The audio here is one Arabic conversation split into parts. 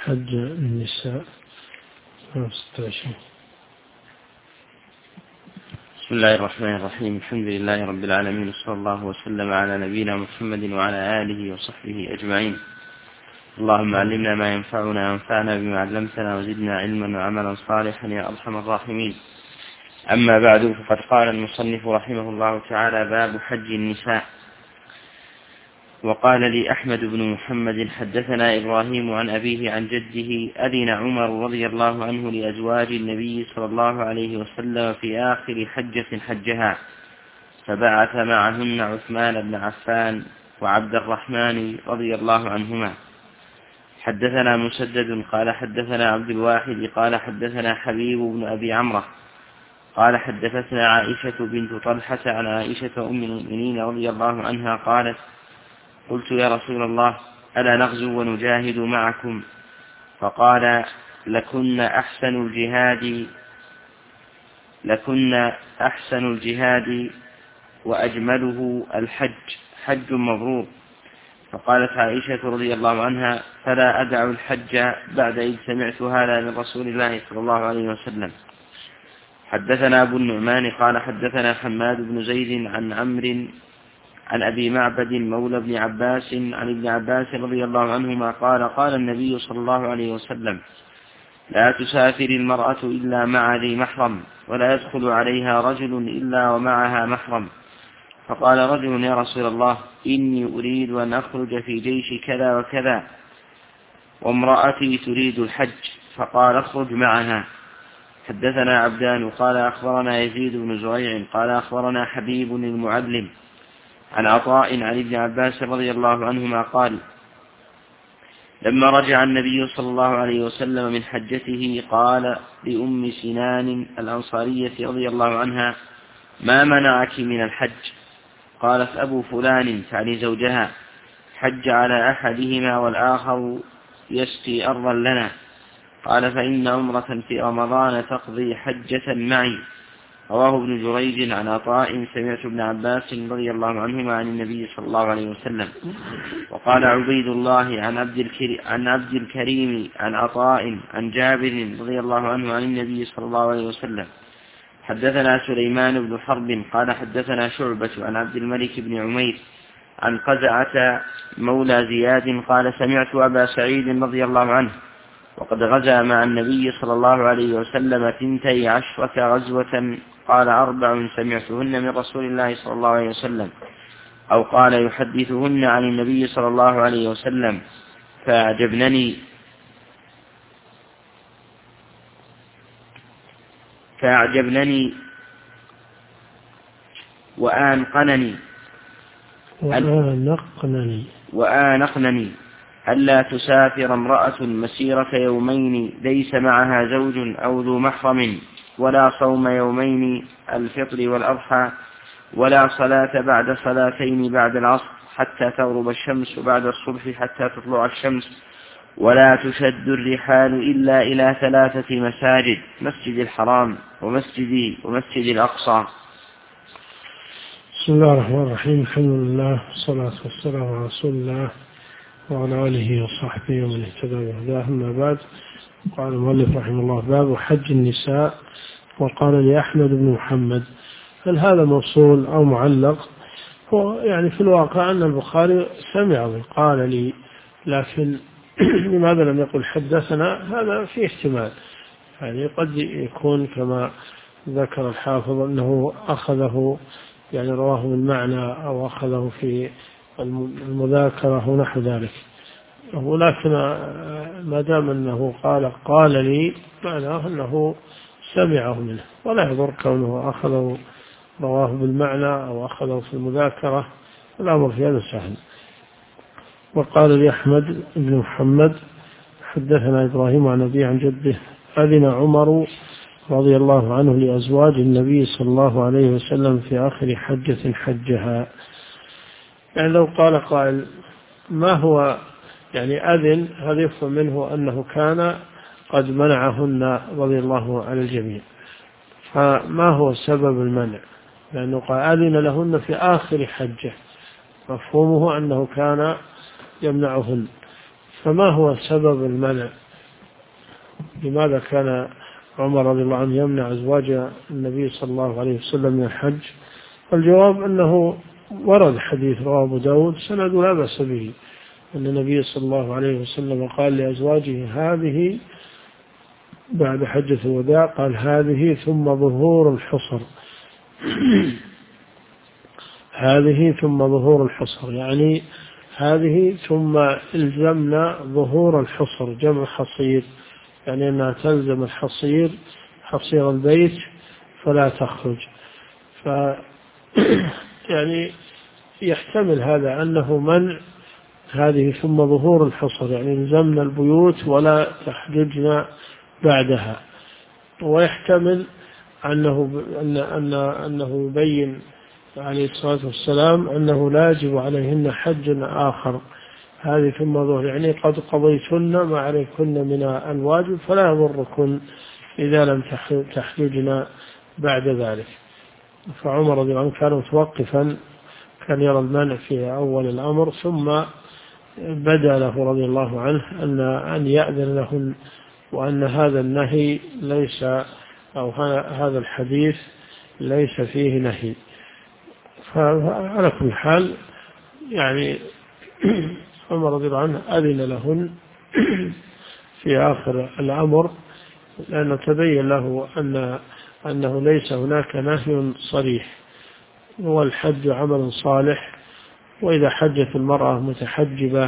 حج النساء 16. بسم الله الرحمن الرحيم. الحمد لله رب العالمين، وصلى الله وسلم على نبينا محمد وعلى آله وصحبه أجمعين. اللهم علمنا ما ينفعنا وانفعنا بما علمتنا وزدنا علما وعملا صالحا يا أرحم الراحمين. أما بعد، فقد قال المصنف رحمه الله تعالى: باب حج النساء. وقال لي أحمد بن محمد: حدثنا إبراهيم عن أبيه عن جده: أذن عمر رضي الله عنه لأزواج النبي صلى الله عليه وسلم في آخر حجة حجها، فبعث معهن عثمان بن عفان وعبد الرحمن رضي الله عنهما. حدثنا مسدد قال حدثنا عبد الواحد قال حدثنا حبيب بن أبي عمرو قال حدثتنا عائشة بنت طلحة عن عائشة أم المؤمنين رضي الله عنها قالت: قلت يا رسول الله، ألا نغزو ونجاهد معكم؟ فقال: لكن أحسن الجهاد وأجمله الحج، حج مبرور. فقالت عائشة رضي الله عنها: فلا أدع الحج بعد إذ سمعت هذا من رسول الله صلى الله عليه وسلم. حدثنا أبو النعمان قال حدثنا حماد بن زيد عن عمرو عن أبي معبد مولى بن عباس عن ابن عباس رضي الله عنهما قال: قال النبي صلى الله عليه وسلم: لا تسافر المرأة إلا مع ذي محرم، ولا يدخل عليها رجل إلا ومعها محرم. فقال رجل: يا رسول الله، إني أريد أن أخرج في جيش كذا وكذا، وامرأتي تريد الحج. فقال: اخرج معها. حدثنا عبدان قال أخبرنا يزيد بن زريع قال أخبرنا حبيب المعلم عن عطاء عن ابن عباس رضي الله عنهما قال: لما رجع النبي صلى الله عليه وسلم من حجته قال لأم سنان الأنصارية رضي الله عنها: ما منعك من الحج؟ قالت: أبو فلان، تعني زوجها، حج على أحدهما والآخر يسقي أرضا لنا. قال: فإن عمرة في رمضان تقضي حجة معي. رواه ابن جريج عن عطاء: سمعت ابن عباس رضي الله عنهما عن النبي صلى الله عليه وسلم. وقال عبيد الله عن عبد الكريم عن عطاء عن جابر رضي الله عنه عن النبي صلى الله عليه وسلم. حدثنا سليمان بن حرب قال حدثنا شعبة عن عبد الملك بن عمير عن قزعة مولى زياد قال: سمعت أبا سعيد رضي الله عنه وقد غزا مع النبي صلى الله عليه وسلم 12 غزوة، قال: 4 سمعتهن من رسول الله صلى الله عليه وسلم، أو قال يحدثهن عن النبي صلى الله عليه وسلم، فأعجبنني وآنقنني ألا تسافر امرأة مسيرة يومين ليس معها زوج أو ذو محرم، ولا صوم يومين الفطر والأضحى، ولا صلاة بعد صلاتين بعد العصر حتى تغرب الشمس، وبعد الصبح حتى تطلع الشمس، ولا تشد الرحال إلا إلى 3 مساجد: مسجد الحرام ومسجد الأقصى. بسم الله الرحمن الرحيم. الحمد لله والصلاة والسلام على رسول الله وعلى آله وصحبه ومن اهتدى بهداه. أما بعد، قال المؤلف رحمه الله: باب حج النساء. وقال لي أحمد بن محمد. هل هذا موصول أو معلق؟ هو يعني في الواقع أن البخاري سمع قال لي، لكن لماذا لم يقل حدثنا؟ هذا فيه احتمال، يعني قد يكون كما ذكر الحافظ أنه أخذه، يعني رواه بالمعنى أو أخذه في المذاكرة ونحو ذلك. ولكن ما دام أنه قال لي، معناه أنه سمعه منه، ولا يضر كونه أخذه رواه بالمعنى أو أخذه في المذاكرة، الأمر في هذا سهل. وقال لي أحمد بن محمد: حدثنا إبراهيم عن أبيه عن جده: أذن عمر رضي الله عنه لأزواج النبي صلى الله عليه وسلم في آخر حجة حجها. يعني لو قال قائل: ما هو يعني أذن؟ هذا يفهم منه أنه كان قد منعهن رضي الله عن الجميع. فما هو سبب المنع؟ لأنه قال أذن لهن في آخر حجة، مفهومه أنه كان يمنعهن. فما هو سبب المنع؟ لماذا كان عمر رضي الله عنه يمنع أزواج النبي صلى الله عليه وسلم من الحج؟ الجواب أنه ورد حديث رواه أبو داود سند لا بأس به، أن النبي صلى الله عليه وسلم قال لأزواجه هذه بعد حجة الوداع، قال هذه ثم ظهور الحصر هذه ثم ظهور الحصر، يعني هذه ثم الزمنا ظهور الحصر، جمع حصير، يعني أنها تلزم الحصير حصير البيت فلا تخرج. يعني يحتمل هذا أنه منع هذه ثم ظهور الحصر، يعني الزمنا البيوت ولا تحججنا بعدها، ويحتمل أنه يبين عليه الصلاة والسلام أنه لا يجب عليهن حج آخر، هذه ثم ظهر يعني قد قضيتن ما عليكن من الواجب فلا يضركن إذا لم تحججن بعد ذلك. فعمر رضي الله عنه كان متوقفا، كان يرى المنع في أول الأمر، ثم بدا له رضي الله عنه أن يأذن لهن، وأن هذا النهي ليس، أو هذا الحديث ليس فيه نهي. فعلى كل حال يعني عمر رضي الله عنه أذن لهن في آخر الأمر، لأنه تبين له أنه ليس هناك نهي صريح، والحج عمل صالح، وإذا حجت المرأة متحجبة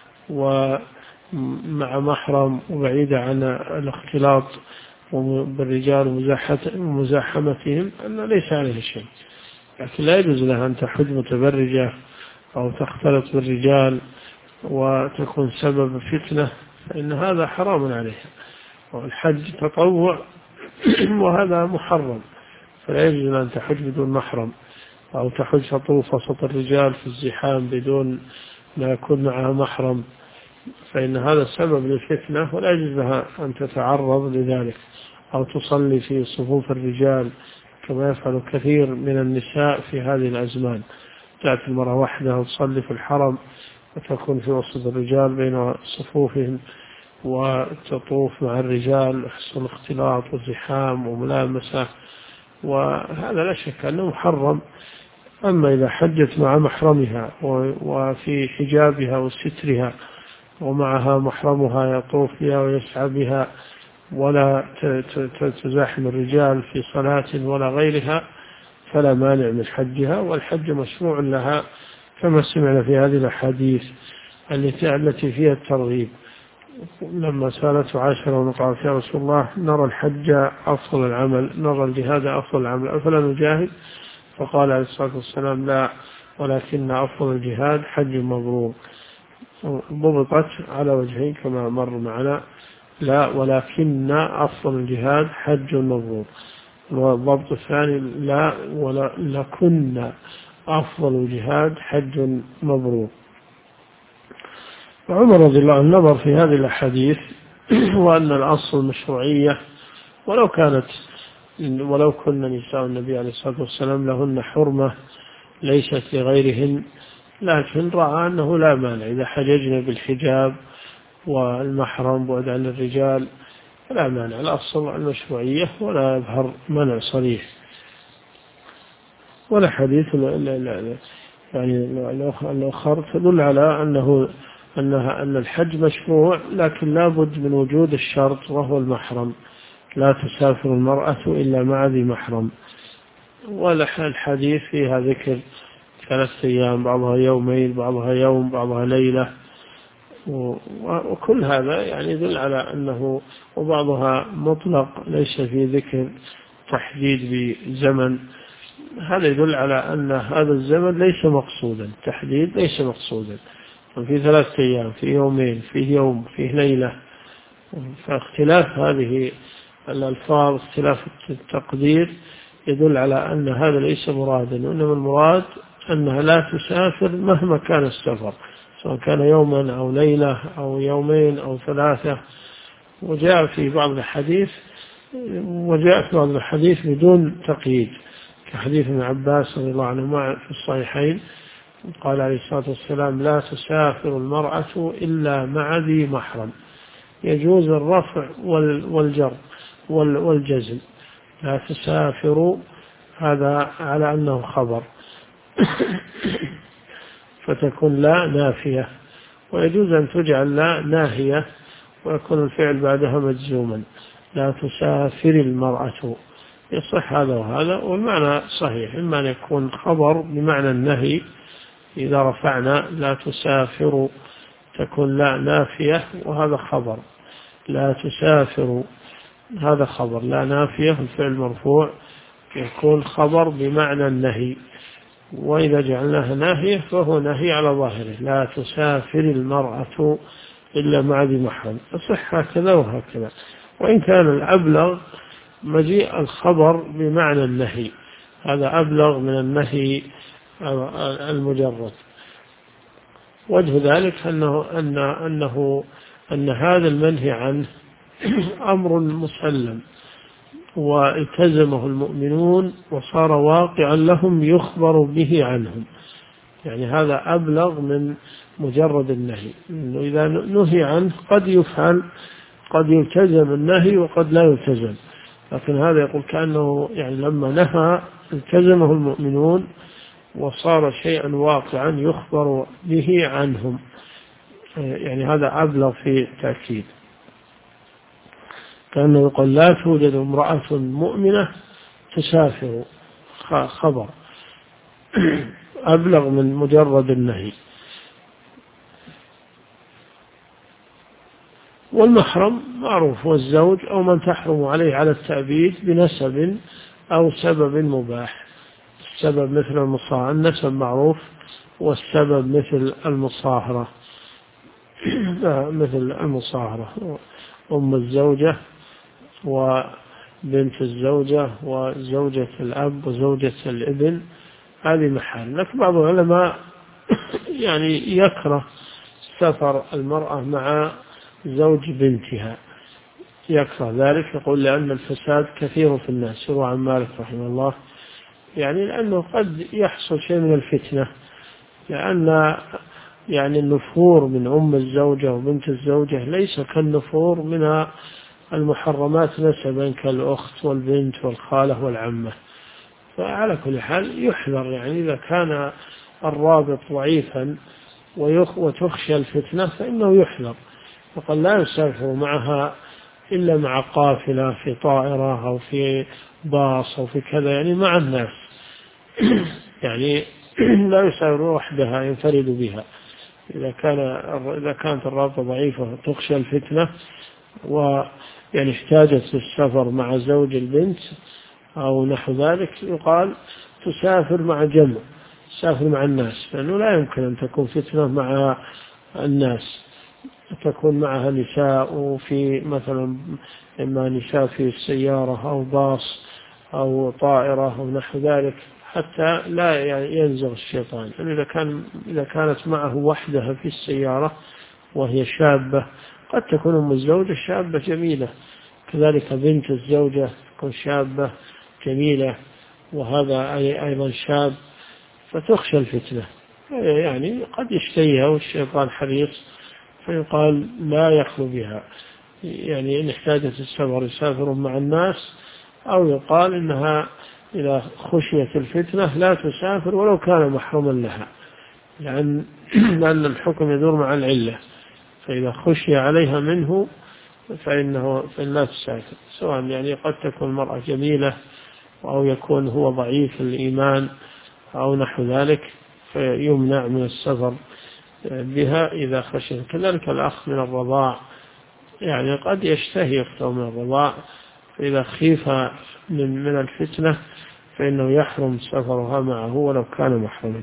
ومع محرم وبعيدة عن الاختلاط بالرجال ومزاحمتهم أن ليس عليه شيء، لكن لا يجوز لها أن تحج متبرجة أو تختلط بالرجال وتكون سبب فتنة، فإن هذا حرام عليها، والحج تطوع وهذا محرم، فلا يجوز أن تحج بدون محرم، أو تحج تطوف وسط الرجال في الزحام بدون ما يكون معها محرم، فإن هذا سبب للفتنة، ولا يجوز لها أن تتعرض لذلك، أو تصلي في صفوف الرجال كما يفعل كثير من النساء في هذه الأزمان، تأتي المرأة وحدها وتصلي في الحرم وتكون في وسط الرجال بين صفوفهم وتطوف مع الرجال، يحصل اختلاط وزحام وملامسة، وهذا لا شك أنه محرم. أما إذا حجت مع محرمها وفي حجابها وسترها ومعها محرمها يطوف بها ويسعى بها ولا تزاحم الرجال في صلاة ولا غيرها، فلا مانع من حجها، والحج مشروع لها كما سمعنا في هذه الأحاديث التي فيها الترغيب. لما سألته عائشة وقالت يا رسول الله نرى الحج أفضل العمل، نرى الجهاد أفضل العمل، أفلا نجاهد؟ فقال عليه الصلاة والسلام لا، ولكن أفضل الجهاد حج مبرور. ضبطت على وجهين كما مر معنا، لا ولكن أفضل الجهاد حج مبرور، والضبط الثاني لا ولكن أفضل الجهاد حج مبرور. وعمر رضي الله عنه نظر في هذه الأحاديث وأن الأصل مشروعية، ولو كن نساء النبي عليه الصلاة والسلام لهن حرمة ليست لغيرهن، لكن رأى أنه لا مانع إذا حججنا بالحجاب والمحرم بعد عن الرجال، لا مانع، الأصل المشروعية ولا يظهر منع صريح. ولا حديث يعني الآخر تدل على أن الحج مشروع، لكن لا بد من وجود الشرط وهو المحرم، لا تسافر المرأة إلا مع ذي محرم. والحديث فيها ذكر 3 أيام، بعضها يومين، بعضها يوم، بعضها ليلة، وكل هذا يعني يدل على أنه، وبعضها مطلق ليس في ذكر تحديد بزمن، هذا يدل على أن هذا الزمن ليس مقصودا، تحديد ليس مقصودا، في 3 أيام، في يومين، فيه يوم، فيه ليلة. فاختلاف هذه الألفاظ، اختلاف التقدير يدل على أن هذا ليس مرادا، وإنما المراد أنها لا تسافر مهما كان السفر، سواء كان يوما أو ليلة أو يومين أو 3. وجاء في بعض الحديث بدون تقييد، كحديث ابن عباس رضي الله عنهما في الصحيحين، قال عليه الصلاة والسلام لا تسافر المرأة إلا مع ذي محرم، يجوز الرفع والجر والجزم. لا تسافروا هذا على أنه خبر فتكون لا نافية، ويجوز أن تجعل لا ناهية ويكون الفعل بعدها مجزوما. لا تسافر المرأة، يصح هذا وهذا، والمعنى صحيح، إما أن يكون خبر بمعنى النهي إذا رفعنا لا تسافر تكون لا نافية وهذا خبر، لا تسافر هذا خبر، لا نافية الفعل مرفوع يكون خبر بمعنى النهي، وإذا جعلناها ناهية فهو نهي على ظاهره، لا تسافر المرأة إلا مع ذي محرم، يصح هكذا وهكذا. وإن كان الأبلغ مجيء الخبر بمعنى النهي، هذا أبلغ من النهي المجرد. وجه ذلك أن هذا المنهي عنه أمر مسلم والتزمه المؤمنون وصار واقعا لهم يخبر به عنهم، يعني هذا أبلغ من مجرد النهي، إنه إذا نهي عنه قد يفعل، قد يلتزم النهي وقد لا يلتزم، لكن هذا يقول كأنه يعني لما نهى التزمه المؤمنون وصار شيئا واقعا يخبر به عنهم، يعني هذا أبلغ في التأكيد. كأنه يقول لا توجد امرأة مؤمنة تسافر، خبر أبلغ من مجرد النهي. والمحرم معروف، والزوج أو من تحرم عليه على التأبيد بنسب أو سبب مباح. السبب مثل النسب معروف، والسبب مثل المصاهرة مثل المصاهرة، أم الزوجة وبنت الزوجة وزوجة الأب وزوجة الابن، هذه محال. لكن بعض العلماء يعني يكره سفر المرأة مع زوج بنتها، يكره ذلك، يقول لأن الفساد كثير في الناس، يروى عن مالك رحمه الله، يعني لأنه قد يحصل شيء من الفتنة، لأن يعني النفور من أم الزوجة وبنت الزوجة ليس كالنفور من المحرمات نسبا كالأخت والبنت والخالة والعمة. فعلى كل حال يحذر، يعني إذا كان الرابط ضعيفا وتخشى الفتنة فإنه يحذر، وقال لا يسافر معها إلا مع قافلة في طائرة أو في باص أو في كذا، يعني مع الناس يعني لا يسافر وحدها ينفرد بها. إذا كانت الرابطة ضعيفة تخشى الفتنة ويعني احتاجت للسفر مع زوج البنت أو نحو ذلك، يقال تسافر مع جمع، تسافر مع الناس، لأنه لا يمكن أن تكون فتنة مع الناس، تكون معها نساء، وفي مثلا إما نساء في السيارة أو باص أو طائرة أو نحو ذلك، حتى لا ينزغ الشيطان. يعني إذا كانت معه وحدها في السيارة وهي شابة، قد تكون أم الزوجة شابة جميلة، كذلك بنت الزوجة تكون شابة جميلة وهذا أيضا شاب، فتخشى الفتنة، يعني قد يشتهيها والشيطان حريص، فيقال لا يخلو بها، يعني إن احتاجت السفر يسافر مع الناس، أو يقال إنها إذا خشيت الفتنة لا تسافر ولو كان محرما لها، لأن الحكم يدور مع العلة، فإذا خشي عليها منه فإن لا تسافر، سواء يعني قد تكون المرأة جميلة أو يكون هو ضعيف الإيمان أو نحو ذلك، فيمنع من السفر بها إذا خشي. كذلك الأخ من الرضاع، يعني قد يشتهي أخته من الرضاع، فإذا خيف من الفتنة فإنه يحرم سفرها معه ولو كان محرما.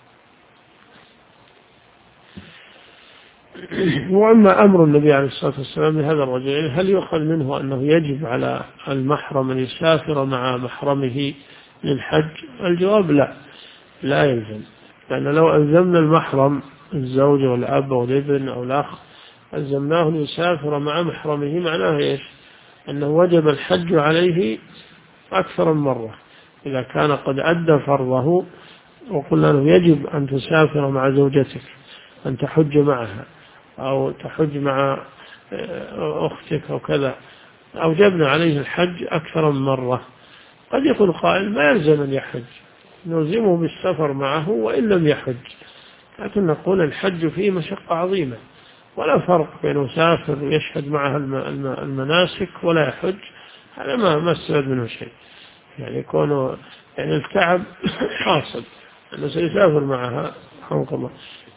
وأما أمر النبي عليه الصلاة والسلام لهذا الرجل، هل يؤخذ منه أنه يجب على المحرم أن يسافر مع محرمه للحج؟ الجواب لا يلزم، لأن لو ألزمنا المحرم الزوج والأب والابن أو الأخ ألزمناه أن يسافر مع محرمه، معناه إيش؟ أنه وجب الحج عليه أكثر من مرة. إذا كان قد أدى فرضه وقلنا له يجب أن تسافر مع زوجتك، أن تحج معها أو تحج مع أختك أو كذا، أوجبنا عليه الحج أكثر من مرة. قد يكون قائل ما يلزم أن يحج، نلزمه بالسفر معه وإن لم يحج، لكن نقول الحج فيه مشقة عظيمة، ولا فرق بين مسافر ويشهد معها المناسك ولا يحج، هذا ما استفاد منه شيء. يعني يكون يعني التعب حاصل أنه سيسافر معها رحمك الله،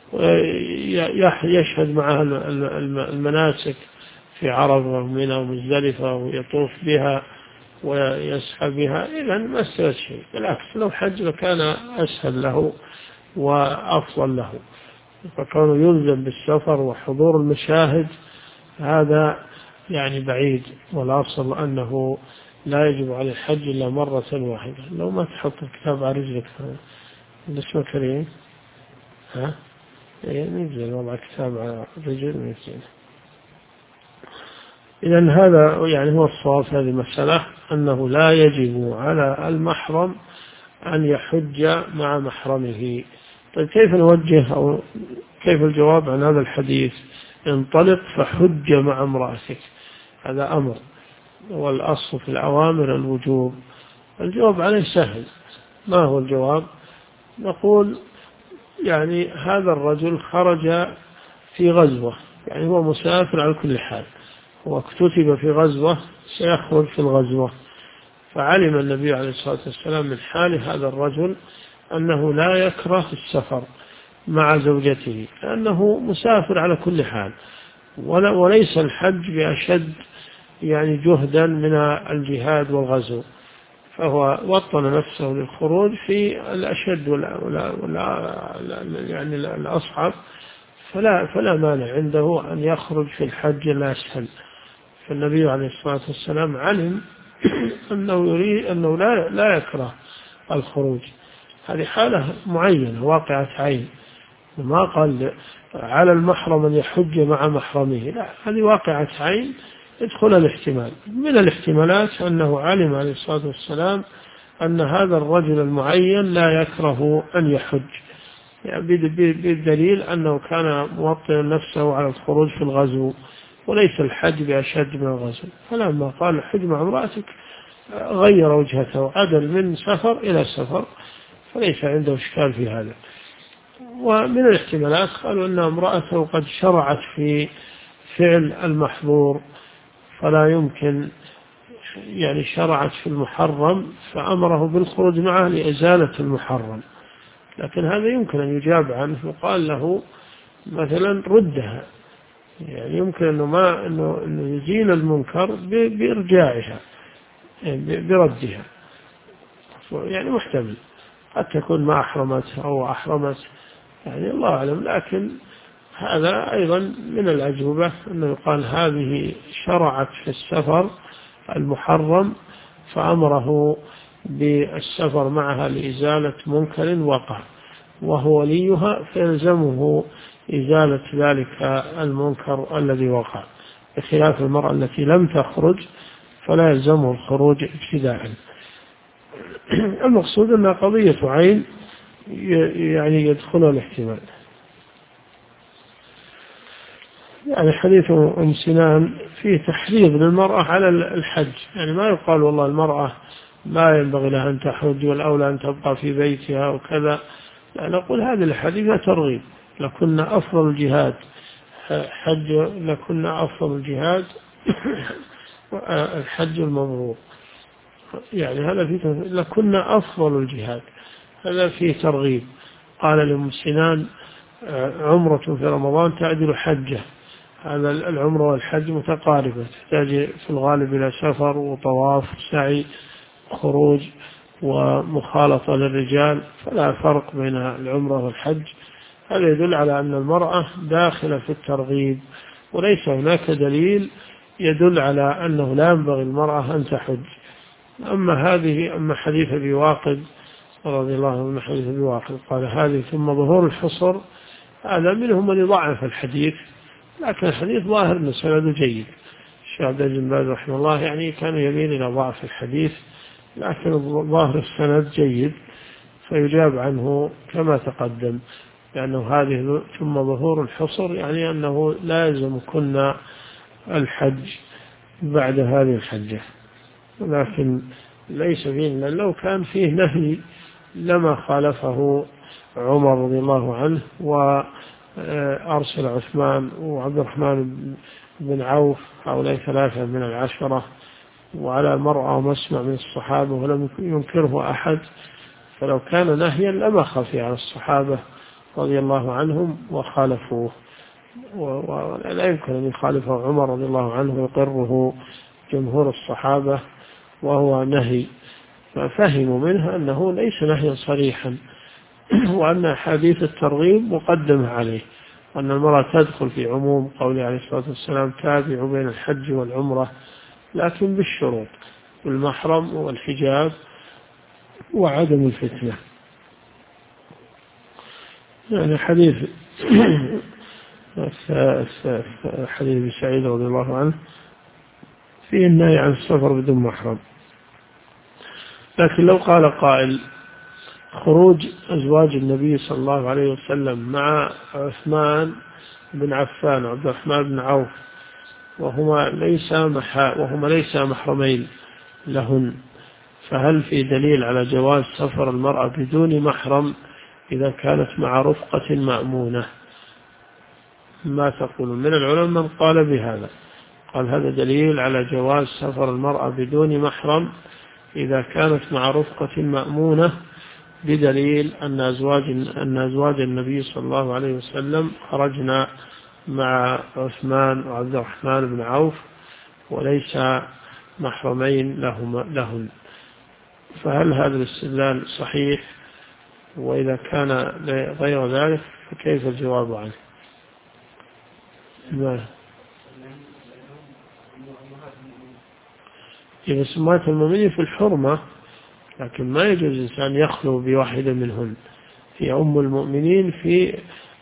ويشهد معها المناسك في عرفة ومنى ومزدلفة ويطوف بها ويسعى بها، إذا ما استفاد شيء، بالعكس لو حج لكان أسهل له وأفضل له. فكانوا يلزم بالسفر وحضور المشاهد هذا يعني بعيد، والأصل أنه لا يجب على الحج إلا مرة واحدة. لو ما تحط الكتاب على رجلك اسمه كريم، ها ننزل وضع الكتاب على الرجل وننزل. إذن هذا يعني هو الصواب في هذه المسألة، أنه لا يجب على المحرم أن يحج مع محرمه. طيب كيف نوجه أو كيف الجواب عن هذا الحديث؟ انطلق فحج مع امرأتك، هذا أمر، والأصل في الأوامر الوجوب. الجواب عليه سهل. ما هو الجواب؟ نقول يعني هذا الرجل خرج في غزوة، يعني هو مسافر على كل حال، واكتتب في غزوة سيخرج في الغزوة، فعلم النبي عليه الصلاة والسلام من حال هذا الرجل أنه لا يكره السفر مع زوجته، لأنه مسافر على كل حال، وليس الحج بأشد يعني جهدا من الجهاد والغزو، فهو وطن نفسه للخروج في الأشد يعني الأصعب، فلا مانع عنده أن يخرج في الحج الأسهل. فالنبي عليه الصلاة والسلام علم أنه يريد أنه لا يكره الخروج، هذه حالة معينة واقعة عين، ما قال على المحرم أن يحج مع محرمه، لا، هذه واقعة عين يدخل الاحتمال. من الاحتمالات أنه علم عليه الصلاة والسلام أن هذا الرجل المعين لا يكره أن يحج، يعني بالدليل أنه كان موطنا نفسه على الخروج في الغزو، وليس الحج بأشد من الغزو. فلما قال الحج مع امرأتك غير وجهته، عدل من سفر إلى سفر، فليس عنده إشكال في هذا. ومن الاحتمالات قالوا أن امرأته قد شرعت في فعل المحظور، فلا يمكن يعني شرعت في المحرم فأمره بالخروج معه لإزالة المحرم، لكن هذا يمكن أن يجاب عنه وقال له مثلا ردها، يعني يمكن أنه يزيل المنكر بإرجاعها، يعني بردها، يعني محتمل، قد تكون ما أحرمت أو أحرمت، يعني الله أعلم. لكن هذا أيضا من الأجوبة أنه يقال هذه شرعت في السفر المحرم فأمره بالسفر معها لإزالة منكر وقع، وهو وليها فيلزمه إزالة ذلك المنكر الذي وقع، بخلاف المرأة التي لم تخرج فلا يلزمه الخروج ابتداء. المقصود أنها قضية عين يعني يدخلها الاحتمال. يعني حديث أم سنان فيه تحريض للمرأة على الحج، يعني ما يقال والله المرأة ما ينبغي لها أن تحج والأولى أن تبقى في بيتها وكذا، لا، نقول هذه الحديث ترغيب، لكنا أفضل الجهاد حج، لكنا أفضل الجهاد الحج المبرور، يعني هذا فيه لكنا أفضل الجهاد، هذا فيه ترغيب. قال لأم سنان عمرة في رمضان تعدل حجة، هذا العمرة والحج متقاربة، تحتاج في الغالب إلى سفر وطواف سعي خروج ومخالطة للرجال، فلا فرق بين العمرة والحج. هذا يدل على أن المرأة داخلة في الترغيب، وليس هناك دليل يدل على أنه لا ينبغي المرأة أن تحج. أما حديث أبي واقد رضي الله عنه، حديث أبي واقد قال هذه ثم ظهور الحصر، هذا منهم من يضعف الحديث، لكن الحديث ظاهر أن سنده جيد. الشيخ عبد العزيز بن باز رحمه الله يعني كان يميل إلى ضعف الحديث، لكن ظاهر السند جيد، فيجاب عنه كما تقدم، لأنه هذه ثم ظهور الحصر يعني أنه لا يلزم كنا الحج بعد هذه الحجة، ولكن ليس فيه، لو كان فيه نهي لما خالفه عمر رضي الله عنه وأرسل عثمان وعبد الرحمن بن عوف، هؤلاء 3 من العشرة، وعلى مرأى ومسمع من الصحابة ولم ينكره أحد. فلو كان نهيا لما خفي على الصحابة رضي الله عنهم وخالفوه، ولا يمكن أن يخالفه عمر رضي الله عنه ويقره جمهور الصحابة وهو نهي. ففهموا منه أنه ليس نهيا صريحا، وأن أحاديث الترغيب مقدمة عليه، وأن المرأة تدخل في عموم قوله عليه الصلاة والسلام تابعوا بين الحج والعمرة، لكن بالشروط، والمحرم والحجاب وعدم الفتنة. يعني حديث ابن سعيد رضي الله عنه فيه النهي عن السفر بدون محرم. لكن لو قال قائل خروج أزواج النبي صلى الله عليه وسلم مع عثمان بن عفان وعبد الرحمن بن عوف وهما ليس محرمين لهن، فهل في دليل على جواز سفر المرأة بدون محرم إذا كانت مع رفقة مأمونة؟ ما تقولون؟ من العلماء من قال بهذا، قال هذا دليل على جواز سفر المرأة بدون محرم إذا كانت مع رفقة مأمونة، بدليل أن أزواج النبي صلى الله عليه وسلم خرجنا مع عثمان وعبد الرحمن بن عوف وليس محرمين لهن. فهل هذا الاستدلال صحيح؟ وإذا كان غير ذلك فكيف الجواب عنه؟ إذا سمات المؤمنين في الحرمة، لكن ما يجوز الإنسان يخلو بواحدة منهن. هي أم المؤمنين في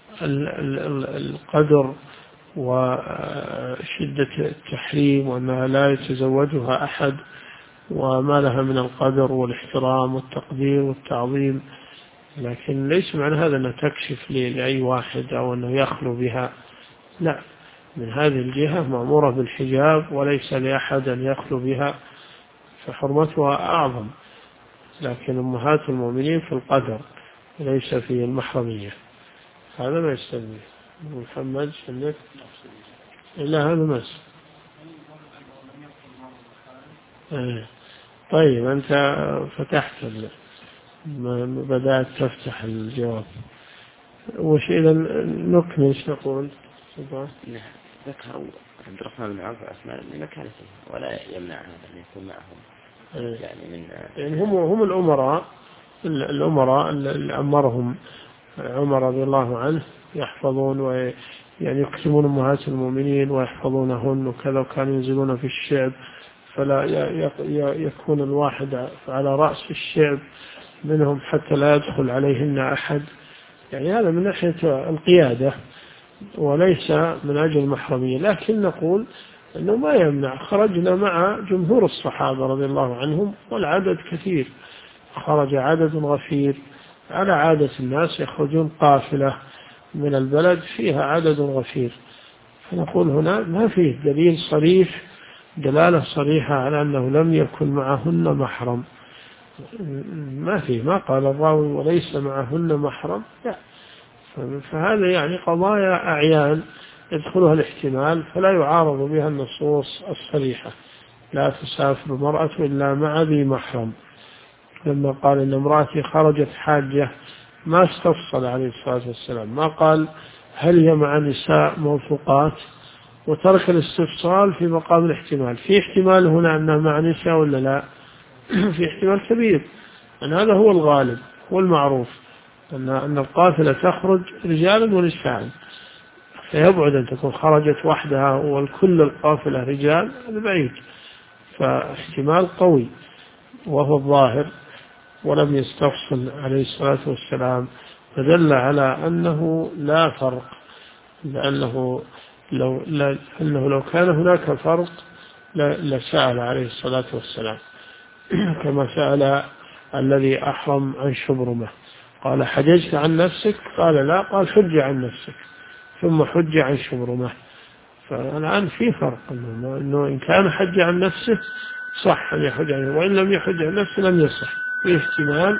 القدر وشدة التحريم، وأنها لا يتزوجها أحد، وما لها من القدر والاحترام والتقدير والتعظيم، لكن ليس معنى هذا أنها تكشف لأي واحد أو أنه يخلو بها، لا، من هذه الجهة مأمورة بالحجاب وليس لأحد أن يخلو بها، فحرمتها أعظم. لكن أمهات المؤمنين في القدر ليس في المحرمية، هذا ما يستلزم. محمد سنك إلا هذا مس. طيب أنت فتحت بدأت تفتح الجواب، وش إذا نكمل إيش نقول؟ نعم، ذكروا عبد الرحمن بن عوف أسماء لمكانته ولا يمنعها أن يكون معهم، يعني هم الأمراء اللي أمرهم عمر رضي الله عنه يحفظون يعني يكتمون أمهات المؤمنين ويحفظونهن وكذا، وكانوا ينزلون في الشعب فلا يكون الواحد على رأس الشعب منهم حتى لا يدخل عليهن أحد، يعني هذا من ناحية القيادة وليس من أجل المحرمية. لكن نقول أنه ما يمنع، خرجنا مع جمهور الصحابة رضي الله عنهم والعدد كثير، خرج عدد غفير على عادة الناس، يخرجون قافلة من البلد فيها عدد غفير، فنقول هنا ما فيه دليل صريح، دلالة صريحة على أنه لم يكن معهن محرم، ما قال الراوي وليس معهن محرم، لا. فهذا يعني قضايا أعيان يدخلها الاحتمال، فلا يعارض بها النصوص الصريحة. لا تسافر المرأة إلا مع ذي محرم، لما قال إن امرأتي خرجت حاجة ما استفصل عليه الصلاة والسلام، ما قال هل هي مع نساء موثوقات، وترك الاستفصال في مقام الاحتمال. في احتمال هنا أنها مع نساء ولا لا؟ في احتمال كبير، أن هذا هو الغالب، هو المعروف، أن القافلة تخرج رجالا ونساء، فيبعد أن تكون خرجت وحدها والكل القافلة رجال، هذا بعيد، فاحتمال قوي وهو الظاهر، ولم يستفصل عليه الصلاة والسلام، فدل على أنه لا فرق، لأنه لو كان هناك فرق لسأل عليه الصلاة والسلام كما سأل الذي أحرم عن شبرمة، قال حججت عن نفسك؟ قال لا، قال حج عن نفسك ثم حج عن شبرمة، فالآن في فرق أنه إن كان حج عن نفسه صح أن يحج عنه، وإن لم يحج عن نفسه لم يصح. في احتمال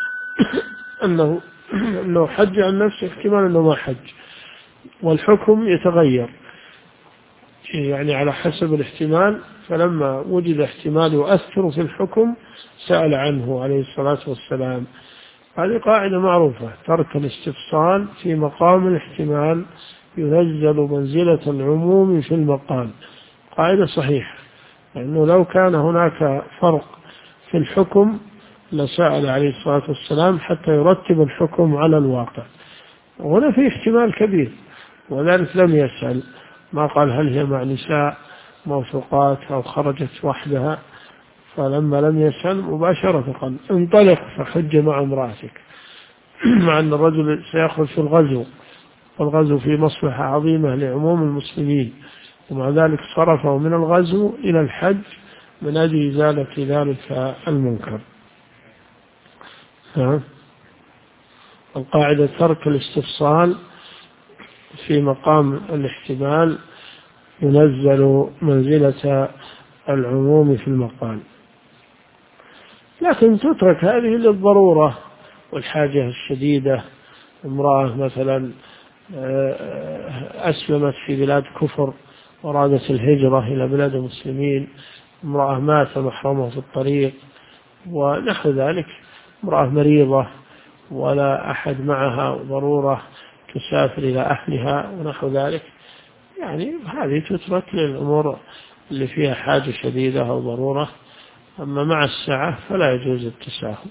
أنه حج عن نفسه، احتمال أنه ما حج، والحكم يتغير يعني على حسب الاحتمال. فلما وجد احتمال يؤثر في الحكم سأل عنه عليه الصلاة والسلام. هذه قاعدة معروفة، ترك الاستفصال في مقام الاحتمال ينزل منزلة العموم في المقام. قاعدة صحيحة، لأنه لو كان هناك فرق في الحكم لسأل عليه الصلاة والسلام حتى يرتب الحكم على الواقع. وهنا في احتمال كبير، وذلك لم يسأل، ما قال هل هي مع نساء موثوقات أو خرجت وحدها. فلما لم يسأل مباشرة قال انطلق فحج مع امرأتك، مع أن الرجل سيخرج في الغزو، والغزو في مصلحة عظيمة لعموم المسلمين، ومع ذلك صرفه من الغزو إلى الحج من أجل إزالة ذلك المنكر. القاعدة ترك الاستفصال في مقام الاحتمال ينزل منزلة العموم في المقام، لكن تترك هذه للضرورة والحاجة الشديدة. امرأة مثلا أسلمت في بلاد كفر ورادت الهجرة إلى بلاد المسلمين، امرأة مات محرمة في الطريق ونحو ذلك، امرأة مريضة ولا أحد معها ضرورة تسافر إلى أهلها ونحو ذلك، يعني هذه تترك للأمور اللي فيها حاجة شديدة أو ضرورة. أما مع الساعة فلا يجوز التساهل.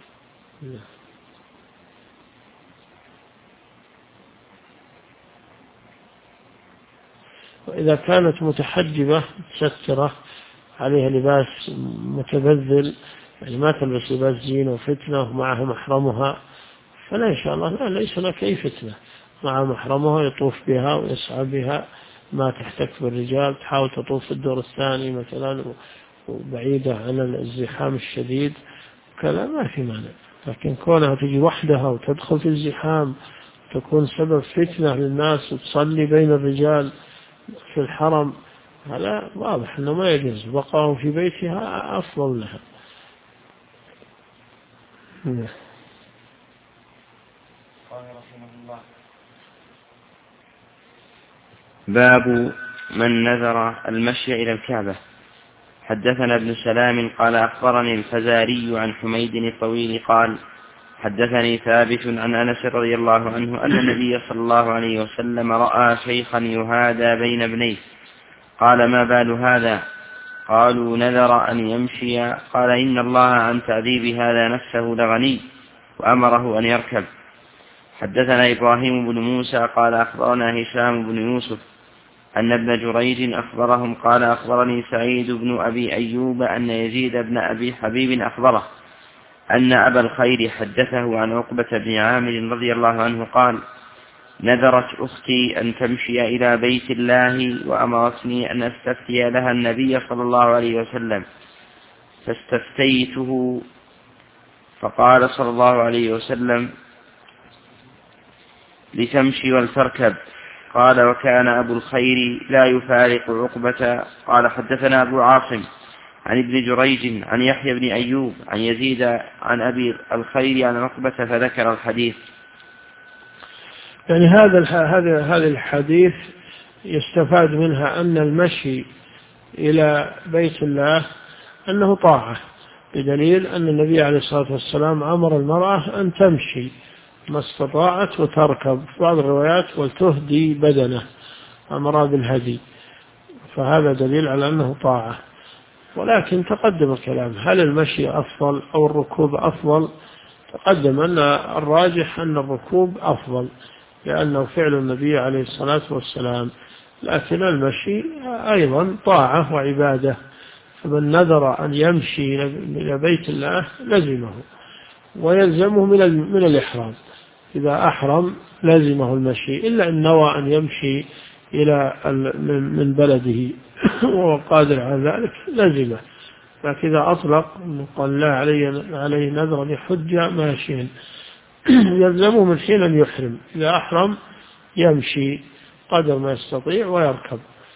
وإذا كانت متحجبة متسترة عليها لباس متبذل، يعني ما تلبس لباس زينة وفتنة ومعها محرمها، فلا إن شاء الله لا، ليس لك أي فتنة، مع محرمها يطوف بها ويسعى بها، ما تحتك بالرجال، تحاول تطوف في الدور الثاني مثلا وبعيدة عن الازدحام الشديد كذا، ما في مانع. لكن كونها تجي وحدها وتدخل في الزحام تكون سبب فتنة للناس وتصلي بين الرجال في الحرم، هذا واضح أنه ما يجوز، بقاء في بيتها أفضل لها. باب من نذر المشي إلى الكعبة. حدثنا ابن سلام قال أخبرني الفزاري عن حميد الطويل قال حدثني ثابت عن أنس رضي الله عنه أن النبي صلى الله عليه وسلم رأى شيخا يهادى بين ابنيه، قال ما بال هذا؟ قالوا نذر أن يمشي، قال إن الله عن تعذيب هذا نفسه لغني، وأمره أن يركب. حدثنا إبراهيم بن موسى قال أخبرنا هشام بن يوسف أن ابن جريج أخبرهم قال أخبرني سعيد بن أبي أيوب أن يزيد بن أبي حبيب أخبره أن أبا الخير حدثه عن عقبة بن عامر رضي الله عنه قال نذرت أختي أن تمشي إلى بيت الله وأمرتني أن أستفتي لها النبي صلى الله عليه وسلم، فاستفتيته فقال صلى الله عليه وسلم لتمشي ولتركب. قال وكان أبو الخير لا يفارق عقبة. قال حدثنا أبو عاصم عن ابن جريج عن يحيى بن أيوب عن يزيد عن أبي الخير عن عقبة فذكر الحديث. يعني هذا الحديث يستفاد منها أن المشي إلى بيت الله أنه طاعة، بدليل أن النبي عليه الصلاة والسلام أمر المرأة أن تمشي ما استطاعت وتركب، في بعض الروايات ولتهدي بدنه، أمر بالهدي، فهذا دليل على أنه طاعة. ولكن تقدم الكلام هل المشي أفضل أو الركوب أفضل؟ تقدم أن الراجح أن الركوب أفضل لأنه فعل النبي عليه الصلاة والسلام، لكن المشي أيضا طاعة وعبادة، فمن نذر أن يمشي إلى بيت الله لزمه ويلزمه من الإحرام، إذا أحرم لزمه المشي، إلا أن نوى أن يمشي من بلده وهو قادر على ذلك لزمه. لكن إذا أطلق قال لا عليه نذر يحج ماشيا يلزمه من حين أن يحرم، إذا أحرم يمشي قدر ما يستطيع ويركب،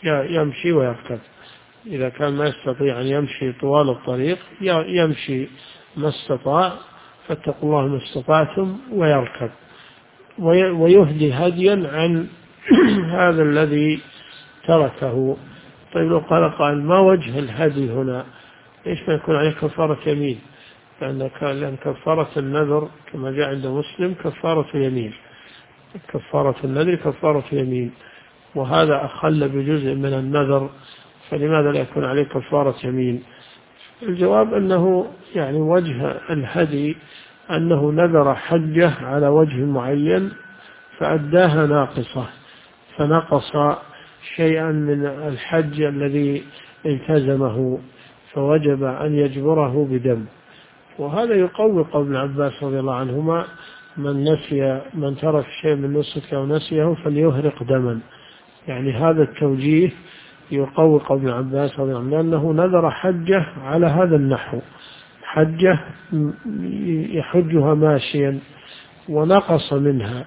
يمشي ويركب. إذا كان ما يستطيع أن يمشي طوال الطريق يمشي ما استطاع، فاتقوا الله ما استطعتم، ويركب ويهدي هديا عن هذا الذي تركه. طيب لو قال قائل ما وجه الهدي هنا؟ ليش ما يكون عليه كفارة يمين؟ لأن كفارة النذر كما جاء عند مسلم كفارة يمين، كفارة النذر كفارة يمين، وهذا أخل بجزء من النذر، فلماذا لا يكون عليه كفارة يمين؟ الجواب أنه يعني وجه الهدي أنه نذر حجة على وجه معين فأداها ناقصة، فنقص شيئا من الحج الذي التزمه، فوجب أن يجبره بدم. وهذا يقوي قول ابن عباس رضي الله عنهما: من ترك شيء من نسك أو نسيه فليهرق دما. يعني هذا التوجيه يقوي قول ابن عباس رضي الله عنه، لأنه نذر حجة على هذا النحو، حجة يحجها ماشيا ونقص منها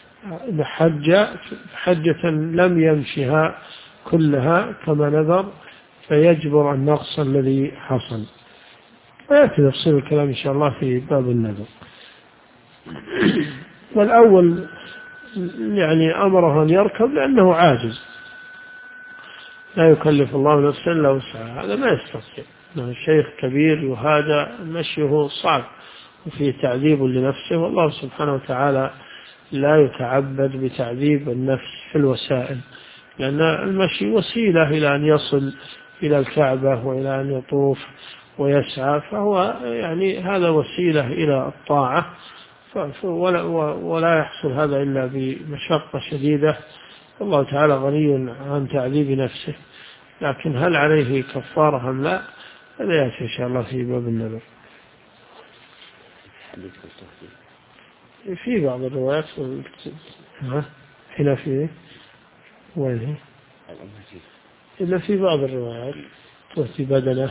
حجة لم يمشها كلها كما نذر، فيجبر النقص الذي حصل. ويأتي تفصيل الكلام إن شاء الله في باب النذر. والأول يعني أمره أن يركب لأنه عاجز، لا يكلف الله نفسا إلا وسعها، هذا ما يستطيع، إنه الشيخ كبير وهذا مشيه صعب وفيه تعذيب لنفسه، والله سبحانه وتعالى لا يتعبد بتعذيب النفس في الوسائل، لأن المشي وسيلة إلى أن يصل إلى الكعبة وإلى أن يطوف ويسعى، فهو يعني هذا وسيلة إلى الطاعة، ولا يحصل هذا إلا بمشقة شديدة، والله تعالى غني عن تعذيب نفسه. لكن هل عليه كفارة أم لا؟ هذا يأتي إن شاء الله في باب النذر. في بعض الروايات هنا في وين إلا في بعض الروايات تؤتي بدنه.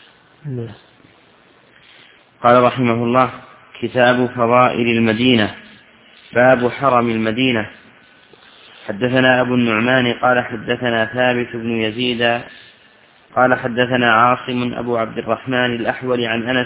قال رحمه الله: كتاب فضائل المدينة، باب حرم المدينة. حدثنا أبو النعمان قال حدثنا ثابت بن يزيد قال حدثنا عاصم أبو عبد الرحمن الأحول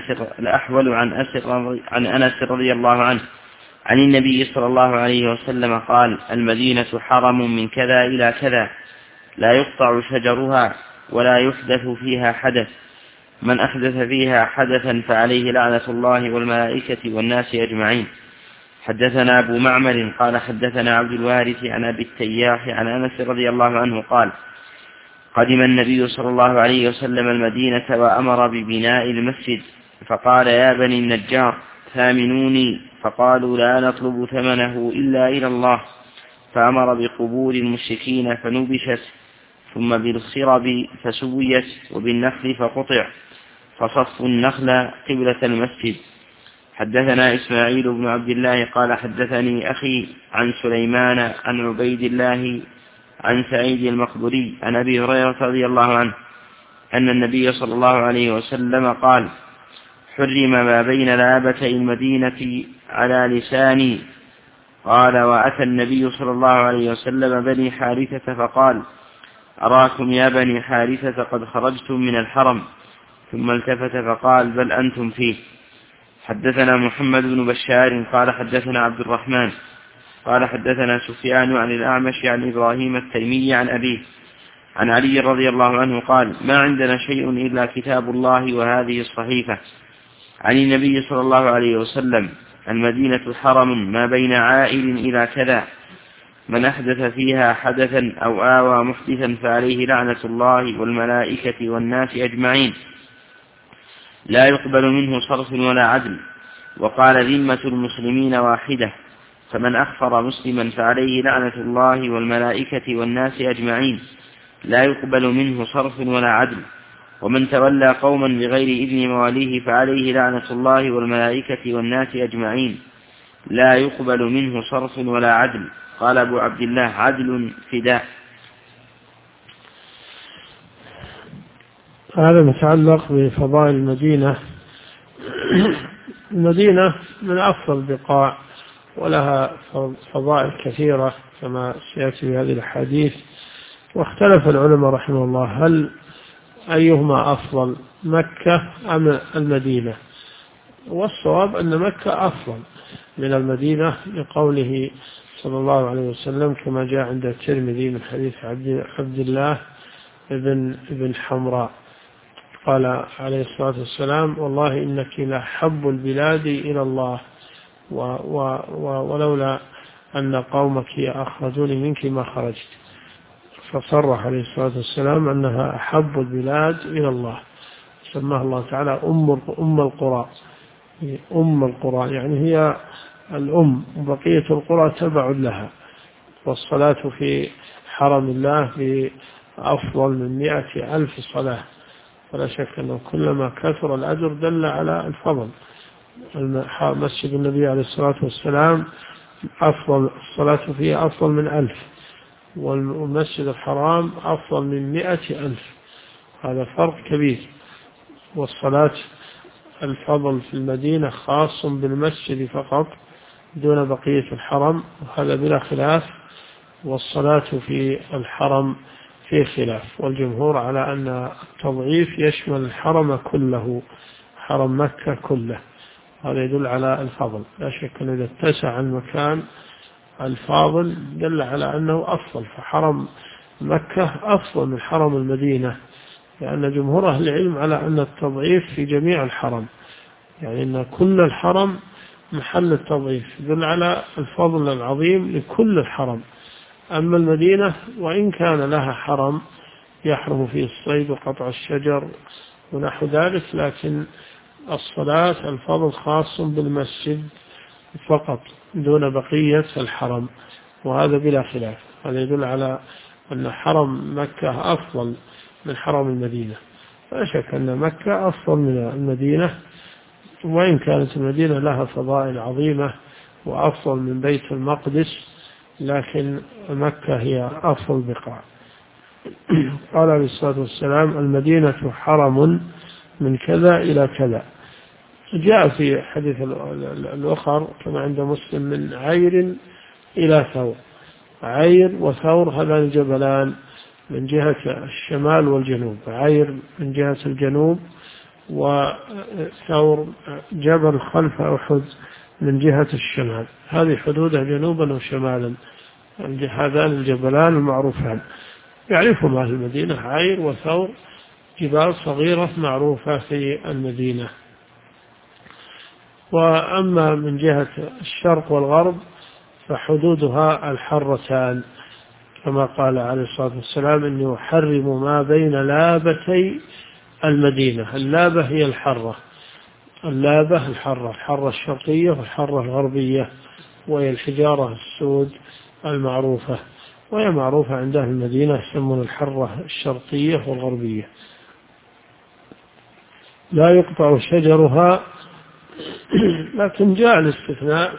عن أنس رضي الله عنه عن النبي صلى الله عليه وسلم قال: المدينة حرم من كذا إلى كذا، لا يقطع شجرها ولا يحدث فيها حدث، من أحدث فيها حدثا فعليه لعنة الله والملائكة والناس أجمعين. حدثنا أبو معمر قال حدثنا عبد الوارث عن أبي التياح عن أنس رضي الله عنه قال: قدم النبي صلى الله عليه وسلم المدينة وأمر ببناء المسجد، فقال: يا بني النجار ثامنوني، فقالوا: لا نطلب ثمنه إلا إلى الله. فأمر بقبور المشركين فنبشت، ثم بالخرب فسويت، وبالنخل فقطع، فصفوا النخل قبلة المسجد. حدثنا إسماعيل بن عبد الله قال حدثني أخي عن سليمان عن عبيد الله عن سعيد المقبري عن أبي هريرة رضي الله عنه أن النبي صلى الله عليه وسلم قال: حرم ما بين لابتي المدينة على لساني. قال: وأتى النبي صلى الله عليه وسلم بني حارثة فقال: أراكم يا بني حارثة قد خرجتم من الحرم. ثم التفت فقال: بل أنتم فيه. حدثنا محمد بن بشار قال حدثنا عبد الرحمن قال حدثنا سفيان عن الأعمش عن إبراهيم التيمي عن أبيه عن علي رضي الله عنه قال: ما عندنا شيء إلا كتاب الله وهذه الصحيفة. عن النبي صلى الله عليه وسلم: المدينة حرم ما بين عائل إلى كذا، من أحدث فيها حدثا أو آوى محدثا فعليه لعنة الله والملائكة والناس أجمعين، لا يقبل منه صرف ولا عدل. وقال: ذمة المسلمين واحدة، فمن أخفر مسلما فعليه لعنة الله والملائكة والناس أجمعين، لا يقبل منه صرف ولا عدل. ومن تولى قوما بغير إذن مواليه فعليه لعنة الله والملائكة والناس أجمعين، لا يقبل منه صرف ولا عدل. قال أبو عبد الله: عدل فداء. هذا متعلق بفضائل المدينة. المدينة من أفضل البقاع ولها فضائل كثيرة كما سيأتي في هذه الحديث، واختلف العلماء رحمه الله هل أيهما أفضل، مكة أم المدينة؟ والصواب أن مكة أفضل من المدينة لقوله صلى الله عليه وسلم كما جاء عند الترمذي من حديث عبد الله بن حمراء قال عليه الصلاة والسلام: والله إنك لأحب البلاد إلى الله ولولا أن قومك أخرجوني منك ما خرجت. فصرح عليه الصلاة والسلام أنها أحب البلاد إلى الله، سماها الله تعالى أم القرى، يعني هي الأم، وبقية القرى تبع لها. والصلاة في حرم الله بأفضل من 100,000 صلاة، فلا شك أنه كلما كثر الأجر دل على الفضل. مسجد النبي عليه الصلاة والسلام أفضل الصلاة فيه أفضل من 1000، والمسجد الحرام أفضل من 100,000. هذا فرق كبير. والصلاة الفضل في المدينة خاص بالمسجد فقط دون بقية الحرم، وهذا بلا خلاف. والصلاة في الحرم في خلاف، والجمهور على أن التضعيف يشمل الحرم كله، حرم مكة كله. هذا يدل على الفضل. لا شك أن إذا اتسع المكان الفاضل دل على أنه أفضل، فحرم مكة أفضل من حرم المدينة، لأن جمهور أهل العلم على أن التضعيف في جميع الحرم، يعني أن كل الحرم محل التضعيف، يدل على الفضل العظيم لكل الحرم. أما المدينة وإن كان لها حرم يحرم فيه الصيد وقطع الشجر ونحو ذلك، لكن الصلاة الفضل خاص بالمسجد فقط دون بقية الحرم، وهذا بلا خلاف. هذا يدل على أن حرم مكة أفضل من حرم المدينة. لا شك أن مكة أفضل من المدينة، وإن كانت المدينة لها فضائل عظيمة وأفضل من بيت المقدس، لكن مكة هي أفضل بقاع. قال عليه الصلاة والسلام: المدينة حرم من كذا إلى كذا. جاء في حديث الأخر كما عند مسلم: من عير إلى ثور. عير وثور هذان الجبلان من جهة الشمال والجنوب، عير من جهة الجنوب، وثور جبل خلف أحد من جهة الشمال. هذه حدودها جنوبا وشمالا، هذان الجبلان المعروفان يعرفهم أهل المدينة، عير وثور، جبال صغيرة معروفة في المدينة. وأما من جهة الشرق والغرب فحدودها الحرتان، كما قال عليه الصلاة والسلام: إني أحرم ما بين لابتي المدينة. اللابة هي الحرة، اللابة الحرة الشرقية والحرة الغربية، وهي الحجارة السود المعروفة، وهي معروفة عند أهل المدينة، يسمون الحرة الشرقية والغربية. لا يقطع شجرها، لكن جاء الاستثناء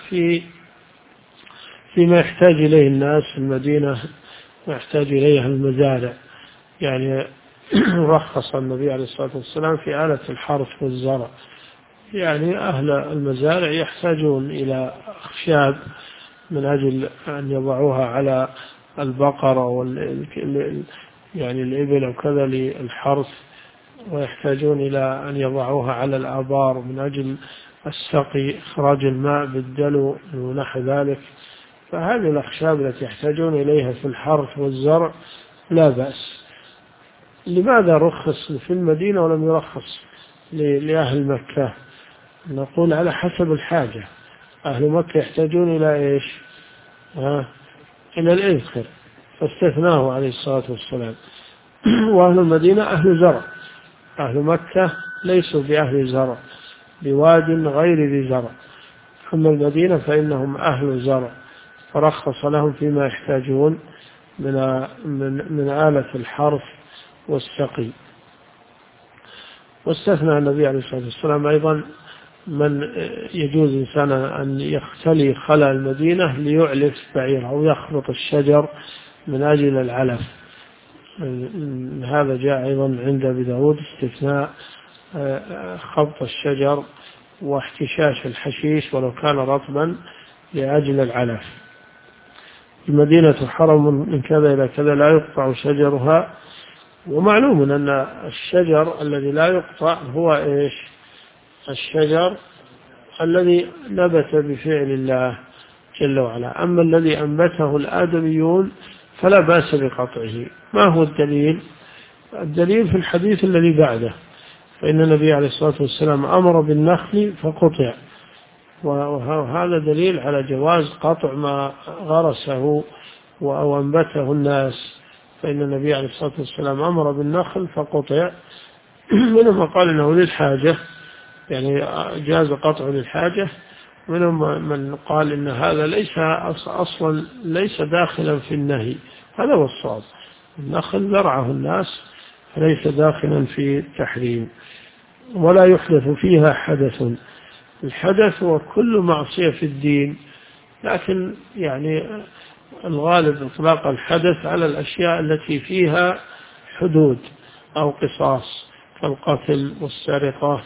فيما يحتاج إليه الناس في المدينة ويحتاج إليها المزارع. يعني رخص النبي عليه الصلاة والسلام في آلة الحرث والزرع، يعني أهل المزارع يحتاجون إلى أخشاب من أجل أن يضعوها على البقر يعني الإبل وكذا للحرث، ويحتاجون إلى أن يضعوها على الآبار من أجل السقي، إخراج الماء بالدلو ونحو ذلك. فهذه الأخشاب التي يحتاجون إليها في الحرث والزرع لا بأس. لماذا رخص في المدينة ولم يرخص لأهل مكة؟ نقول على حسب الحاجة. أهل مكة يحتاجون إلى إيش؟ إلى الإذخر، فاستثناه عليه الصلاة والسلام. وأهل المدينة أهل زرع، أهل مكة ليسوا بأهل زرع، بواد غير ذي زرع. أما المدينة فإنهم أهل زرع، فرخص لهم فيما يحتاجون من آلة الحرث والسقي. واستثنى النبي عليه الصلاة والسلام أيضا من يجوز إنسان أن يختلي خلا المدينة ليعلف بعير أو يخلط الشجر من أجل العلف. هذا جاء أيضا عند أبي داود استثناء خبط الشجر واحتشاش الحشيش ولو كان رطبا لأجل العلف. المدينة حرم من كذا إلى كذا لا يقطع شجرها. ومعلوم أن الشجر الذي لا يقطع هو إيش؟ الشجر الذي نبت بفعل الله جل وعلا. أما الذي أنبته الآدميون فلا بأس بقطعه. ما هو الدليل؟ الدليل في الحديث الذي بعده، فإن النبي عليه الصلاة والسلام أمر بالنخل فقطع، وهذا دليل على جواز قطع ما غرسه أو أنبته الناس. فإن النبي عليه الصلاة والسلام أمر بالنخل فقطع، منهم قال إنه للحاجة، يعني جاز قطع للحاجة، منهم من قال إن هذا ليس أصلا ليس داخلا في النهي. هذا هو الصواب، النخل زرعه الناس فليس داخلا في التحريم. ولا يحدث فيها حدث. الحدث هو كل معصية في الدين، لكن يعني الغالب إطلاق الحدث على الأشياء التي فيها حدود أو قصاص، كالقتل والسرقة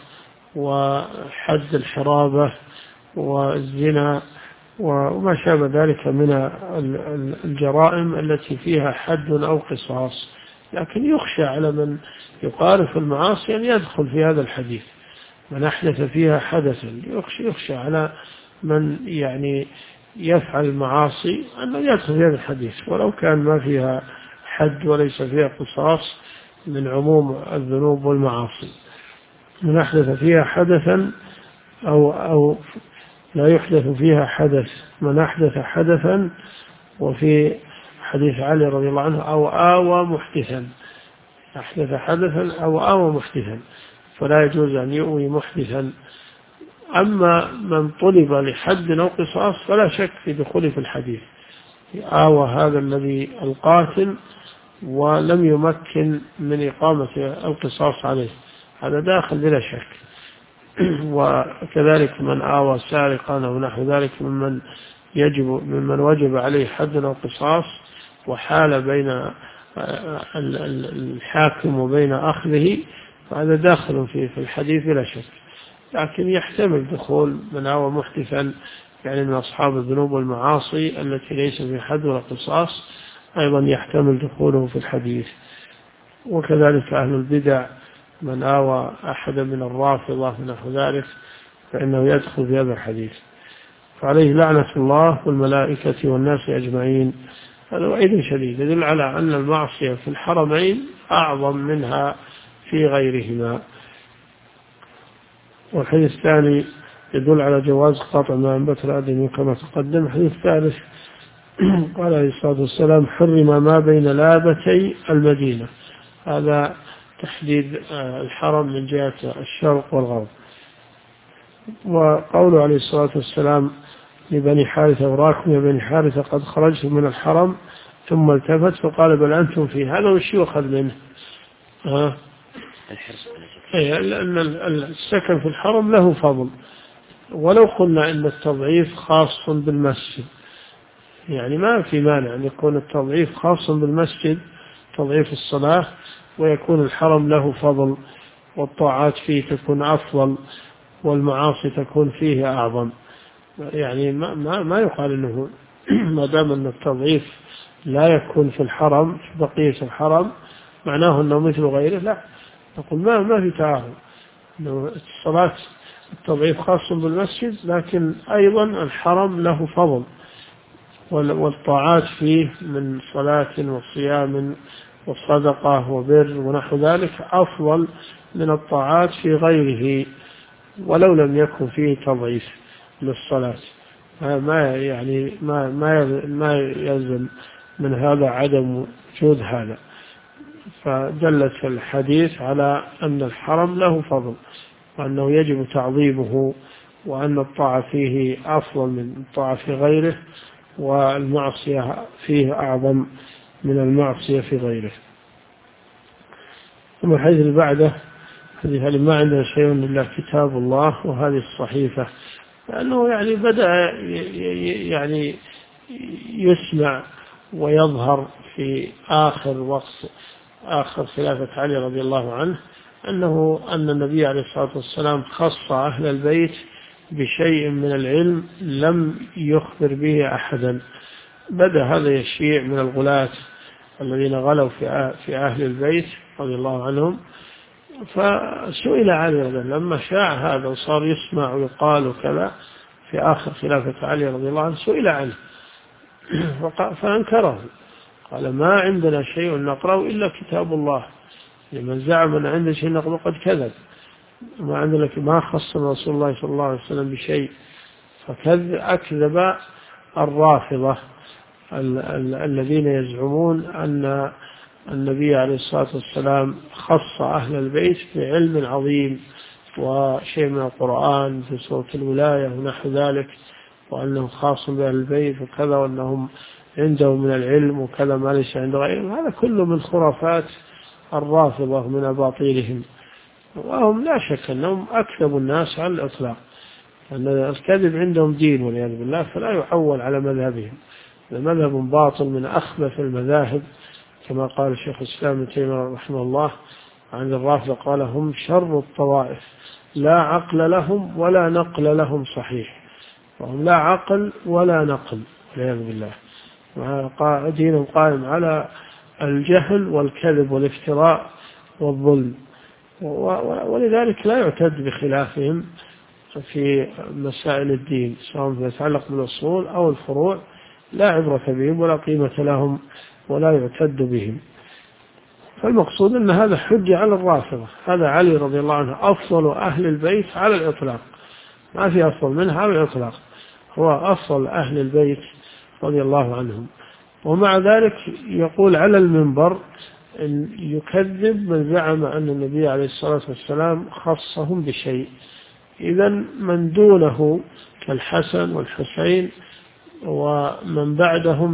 وحد الحرابة والزنا وما شابه ذلك من الجرائم التي فيها حد أو قصاص. لكن يخشى على من يقارف المعاصي أن يدخل في هذا الحديث، من أحدث فيها حدثا، يخشى على من يعني يفعل المعاصي أنه يدخل في هذا الحديث ولو كان ما فيها حد وليس فيها قصاص من عموم الذنوب والمعاصي. من أحدث فيها حدثا أو لا يحدث فيها حدث، من أحدث حدثا. وفي حديث علي رضي الله عنه أو آوى محدثا، أحدث حدثا أو آوى محدثا، فلا يجوز أن يؤوي محدثا. أما من طلب لحد أو قصاص فلا شك في دخوله في الحديث. آوى هذا الذي القاتل ولم يمكن من إقامة القصاص عليه، هذا داخل بلا شك. وكذلك من آوى سارقا أو نحو ذلك ممن وجب عليه حد أو قصاص وحال بين الحاكم وبين أخذه، فهذا داخل في الحديث بلا شك. لكن يحتمل دخول من آوى محدثا، يعني من أصحاب الذنوب والمعاصي التي ليس في حد ولا قصاص، أيضا يحتمل دخوله في الحديث. وكذلك أهل البدع، من آوى أحد من الرافضة نحو ذلك فإنه يدخل في هذا الحديث. فعليه لعنة الله والملائكة والناس أجمعين. هذا وعيد شديد يدل على أن المعصية في الحرمين أعظم منها في غيرهما. والحديث الثاني يدل على جواز قطع ما أنبت الآدمي كما تقدم. الحديث الثالث قال عليه الصلاة والسلام: حرم ما بين لابتي المدينة. هذا تحديد الحرم من جهة الشرق والغرب. وقوله عليه الصلاة والسلام لبني حارثة: وراكم يا بني حارثة قد خرجتم من الحرم، ثم التفت فقال: بل أنتم فيه. هذا وش يؤخذ منه؟ لأن السكن في الحرم له فضل. ولو قلنا إن التضعيف خاص بالمسجد، يعني ما في مانع أن يكون التضعيف خاص بالمسجد، تضعيف الصلاة، ويكون الحرم له فضل والطاعات فيه تكون أفضل والمعاصي تكون فيه أعظم. يعني ما يقال أنه ما دام أن التضعيف لا يكون في الحرم في بقية الحرم معناه أنه مثل غيره. لا، نقول ما في تعارض، أنه الصلاة التضعيف خاص بالمسجد، لكن أيضا الحرم له فضل والطاعات فيه من صلاة وصيام وصدقة وبر ونحو ذلك أفضل من الطاعات في غيره ولو لم يكن فيه تضعيف للصلاة. ما يلزم من هذا عدم وجود هذا. فدلت الحديث على أن الحرم له فضل وأنه يجب تعظيمه، وأن الطاعة فيه أفضل من الطاعة في غيره، والمعصية فيه أعظم من المعصية في غيره. ثم الحديث اللي بعده حديث هل ما عندنا شيء إلا كتاب الله وهذه الصحيفة، لأنه يعني بدأ يعني يسمع ويظهر في آخر وقت آخر خلافة علي رضي الله عنه أن النبي عليه الصلاة والسلام خص أهل البيت بشيء من العلم لم يخبر به أحدا، بدأ هذا يشيع من الغلاة الذين غلوا في أهل البيت رضي الله عنهم. فسئل علي رضي الله لما شاع هذا وصار يسمع ويقال وكذا في آخر خلافة علي رضي الله عنه، سئل عنه فأنكره، قال ما عندنا شيء نقرأه إلا كتاب الله، لمن زعم أن عنده شيء نقرأه قد كذب، ما عندنا ما خص رسول الله صلى الله عليه وسلم بشيء. فأكذب الرافضة الذين يزعمون أن النبي عليه الصلاة والسلام خص أهل البيت بعلم عظيم وشيء من القرآن في سورة الولاية ونحو ذلك، وأنه خاص بأهل البيت وكذا، وأنهم عندهم من العلم وكذا ما ليس عند غيرهم. هذا كله من خرافات الرافضة من أباطيلهم، وهم لا شك أنهم أكذبوا الناس على الإطلاق، أن الكذب عندهم دين والعياذ بالله، فلا يعول على مذهبهم. مذهب باطل من أخبث المذاهب، كما قال الشيخ الإسلام ابن تيمية رحمه الله عن الرافضة قال هم شر الطوائف، لا عقل لهم ولا نقل لهم صحيح، وهم لا عقل ولا نقل والعياذ بالله، دينهم قائم على الجهل والكذب والافتراء والظلم، ولذلك لا يعتد بخلافهم في مسائل الدين سواء فيما يتعلق بالأصول أو الفروع، لا عبرة بهم ولا قيمة لهم ولا يعتد بهم. فالمقصود أن هذا حجة على الرافضة. هذا علي رضي الله عنه أفضل أهل البيت على الإطلاق، ما في أفضل منه على الإطلاق، هو أفضل أهل البيت رضي الله عنهم. ومع ذلك يقول على المنبر إن يكذب من زعم أن النبي عليه الصلاة والسلام خصهم بشيء. إذا من دونه كالحسن والحسين ومن بعدهم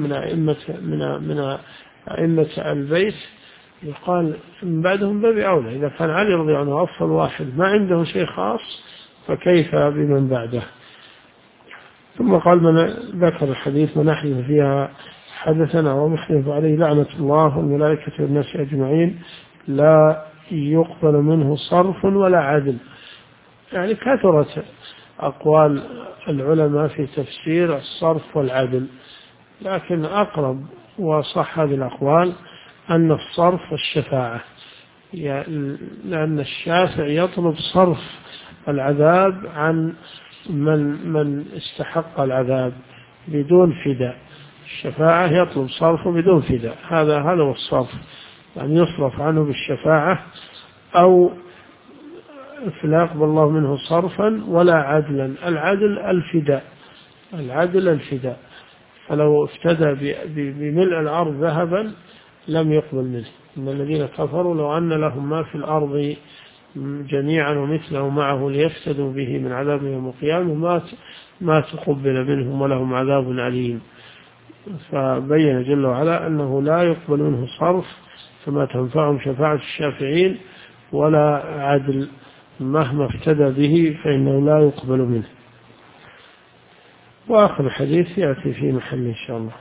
من أئمة البيت يقال من بعدهم باب أولى. إذا كان علي رضي الله عنه أفضل واحد ما عنده شيء خاص، فكيف بمن بعده؟ ثم قال من ذكر الحديث من أحدث فيها حدثنا ومحدث عليه لعنة الله والملائكة والناس أجمعين لا يقبل منه صرف ولا عدل. يعني كثرت أقوال العلماء في تفسير الصرف والعدل، لكن أقرب وصح هذه الأقوال أن الصرف الشفاعة، لأن الشافع يطلب صرف العذاب عن من استحق العذاب بدون فداء. الشفاعة يطلب صرفه بدون فداء، هذا هو الصرف، يعني يصرف عنه بالشفاعة أو فلا يقبل الله منه صرفا ولا عدلا. العدل الفداء، فلو افتدى بملء الأرض ذهبا لم يقبل منه. إن الذين كفروا لو أن لهم ما في الأرض جميعا ومثله معه ليفتدوا به من عذاب يوم القيامة ما تقبل منهم ولهم عذاب أليم. فبين جل وعلا أنه لا يقبل منه صرف، فما تنفعهم شفاعة الشافعين ولا عدل، مهما افتدى به فإنه لا يقبل منه. وآخر الحديث يأتي في محل إن شاء الله.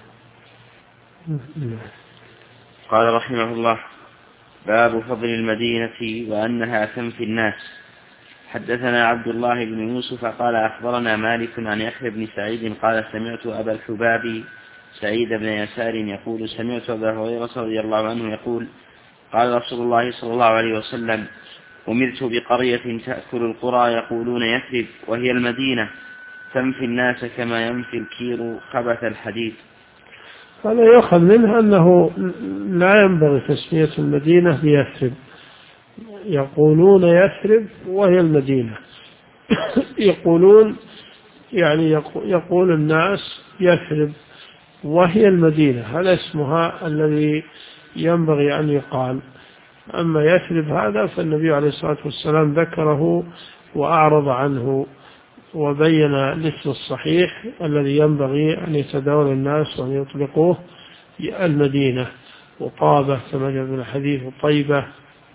قال رحمه الله باب فضل المدينة وأنها تنفي الناس. حدثنا عبد الله بن يوسف قال أخبرنا مالك عن يحيى بن سعيد قال سمعت أبا الحباب سعيد بن يسار يقول سمعت أبا هريرة رضي الله عنه يقول قال رسول الله صلى الله عليه وسلم أمرت بقرية تأكل القرى يقولون يثرب وهي المدينة تنفي الناس كما ينفي الكير خبث الحديد. هذا يؤخذ منه أنه لا ينبغي تسمية المدينة بيثرب، يقولون يثرب وهي المدينة يقولون يعني يقول الناس يثرب وهي المدينة، هذا اسمها الذي ينبغي أن يقال. أما يثرب هذا فالنبي عليه الصلاة والسلام ذكره وأعرض عنه وبين الاسم الصحيح الذي ينبغي أن يتداول الناس وأن يطلقوه المدينة، وطابة كما جاء في الحديث وطيبة.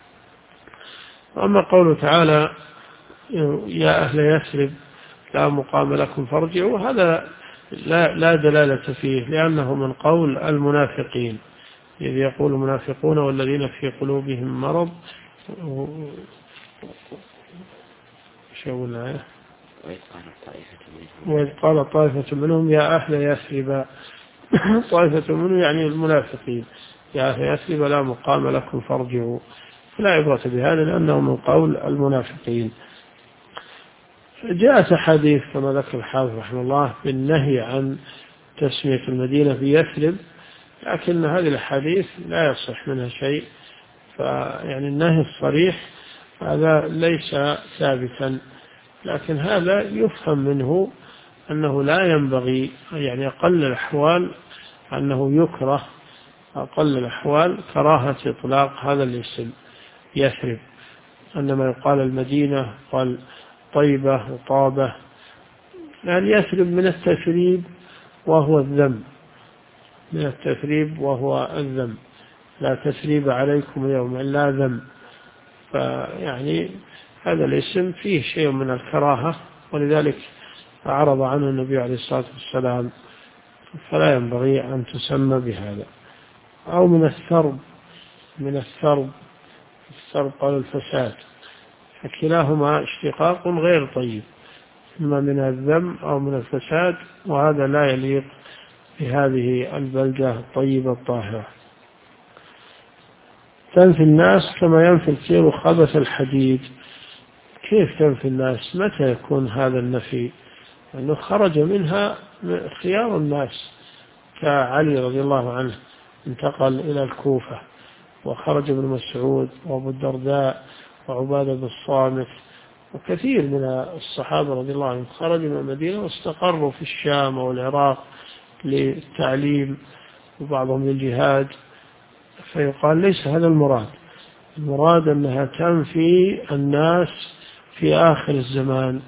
أما قوله تعالى يا أهل يثرب لا مقام لكم فارجعوا، هذا لا دلالة فيه، لأنه من قول المنافقين إذ يقول المنافقون والذين في قلوبهم مرض شو الآية وإذ قال طائفة منهم يا أهل يثرب طائفة منه يعني المنافقين يا أهل يثرب لا مقام لكم فارجعوا، فلا عبرة بهذا لأنه من قول المنافقين. جاءت أحاديث كما ذكر الحافظ رحمه الله بالنهي عن تسمية المدينة بيثرب، لكن هذه الأحاديث لا يصح منها شيء، فيعني النهي الصريح هذا ليس ثابتا، لكن هذا يفهم منه أنه لا ينبغي، يعني أقل الأحوال أنه يكره، أقل الأحوال كراهة إطلاق هذا الاسم يثرب، أنما يقال المدينة قال طيبة وطابة، يعني يثرب من التثريب وهو الذم، من التثريب وهو الذم، لا تثريب عليكم اليوم إلا ذم، فيعني هذا الاسم فيه شيء من الكراهة، ولذلك أعرض عنه النبي عليه الصلاة والسلام، فلا ينبغي أن تسمى بهذا. أو من الثرب، من الثرب قال الفساد، فكلاهما اشتقاق غير طيب، إما من الذم أو من الفساد، وهذا لا يليق بهذه البلدة الطيبة الطاهرة. تنفي الناس كما ينفي الكير خبث الحديد. كيف تنفي الناس؟ متى يكون هذا النفي؟ أنه خرج منها خيار الناس، كعلي رضي الله عنه انتقل إلى الكوفة، وخرج ابن مسعود وأبو الدرداء وعبادة بن الصامت وكثير من الصحابة رضي الله عنهم خرجوا من المدينة واستقروا في الشام والعراق للتعليم وبعضهم للجهاد، فيقال ليس هذا المراد، المراد أنها تنفي الناس في آخر الزمان.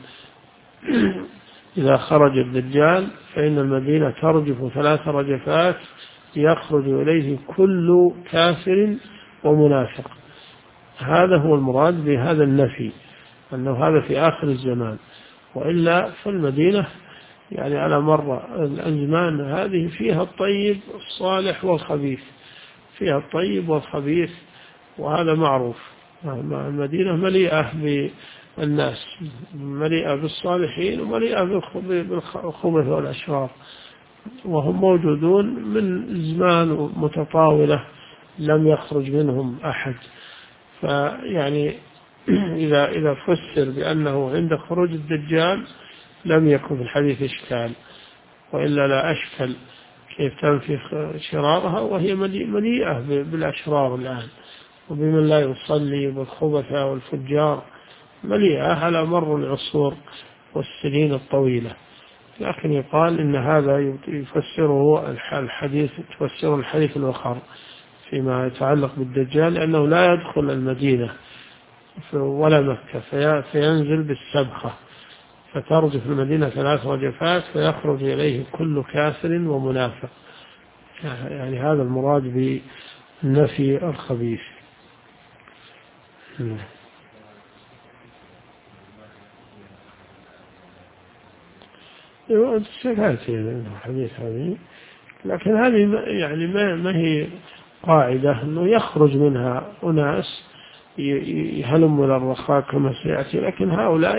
إذا خرج الدجال فإن المدينة ترجف 3 رجفات يخرج إليه كل كافر ومنافق، هذا هو المراد بهذا النفي، أنه هذا في آخر الزمان، وإلا فالمدينة يعني على مر الأزمان هذه فيها الطيب الصالح والخبيث، فيها الطيب والخبيث، وهذا معروف. المدينة مليئة بالناس، مليئة بالصالحين ومليئة بالخبث والأشرار، وهم موجودون من زمان متطاولة لم يخرج منهم أحد. فيعني إذا فسر بأنه عند خروج الدجال لم يكن في الحديث إشكال، وإلا لا أشكل كيف تنفي شرارها وهي مليئة بالأشرار الآن، وبمن لا يصلي بالخبثاء والفجار، مليئة على مر العصور والسنين الطويلة. لكن يقال إن هذا يفسره الحديث، تفسر الحديث الآخر فيما يتعلق بالدجال، لأنه لا يدخل المدينة ولا مكة، فينزل بالسبخة، فترجف المدينة 3 رجفات فيخرج إليه كل كافر ومنافق، يعني هذا المراد بالنفي الخبيث. سكاتي الحديث هذه، لكن هذه يعني ما هي قاعدة أنه يخرج منها أناس يهلم إلى الرخاء كما سيأتي، لكن هؤلاء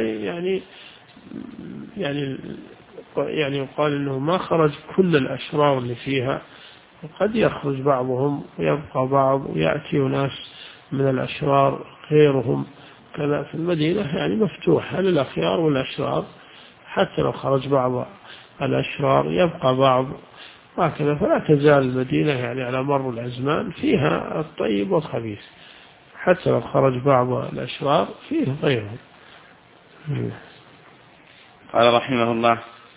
يعني يقال أنه ما خرج كل الأشرار اللي فيها، قد يخرج بعضهم ويبقى بعض، ويأتي ناس من الأشرار غيرهم، كذا في المدينة يعني مفتوحة للأخيار والأشرار، حتى لو خرج بعض الأشرار يبقى بعض، وهكذا، فلا تزال المدينة يعني على مر الأزمان فيها الطيب والخبيث، حتى لو خرج بعض الأشرار فيه غيرهم. قال رحمه الله: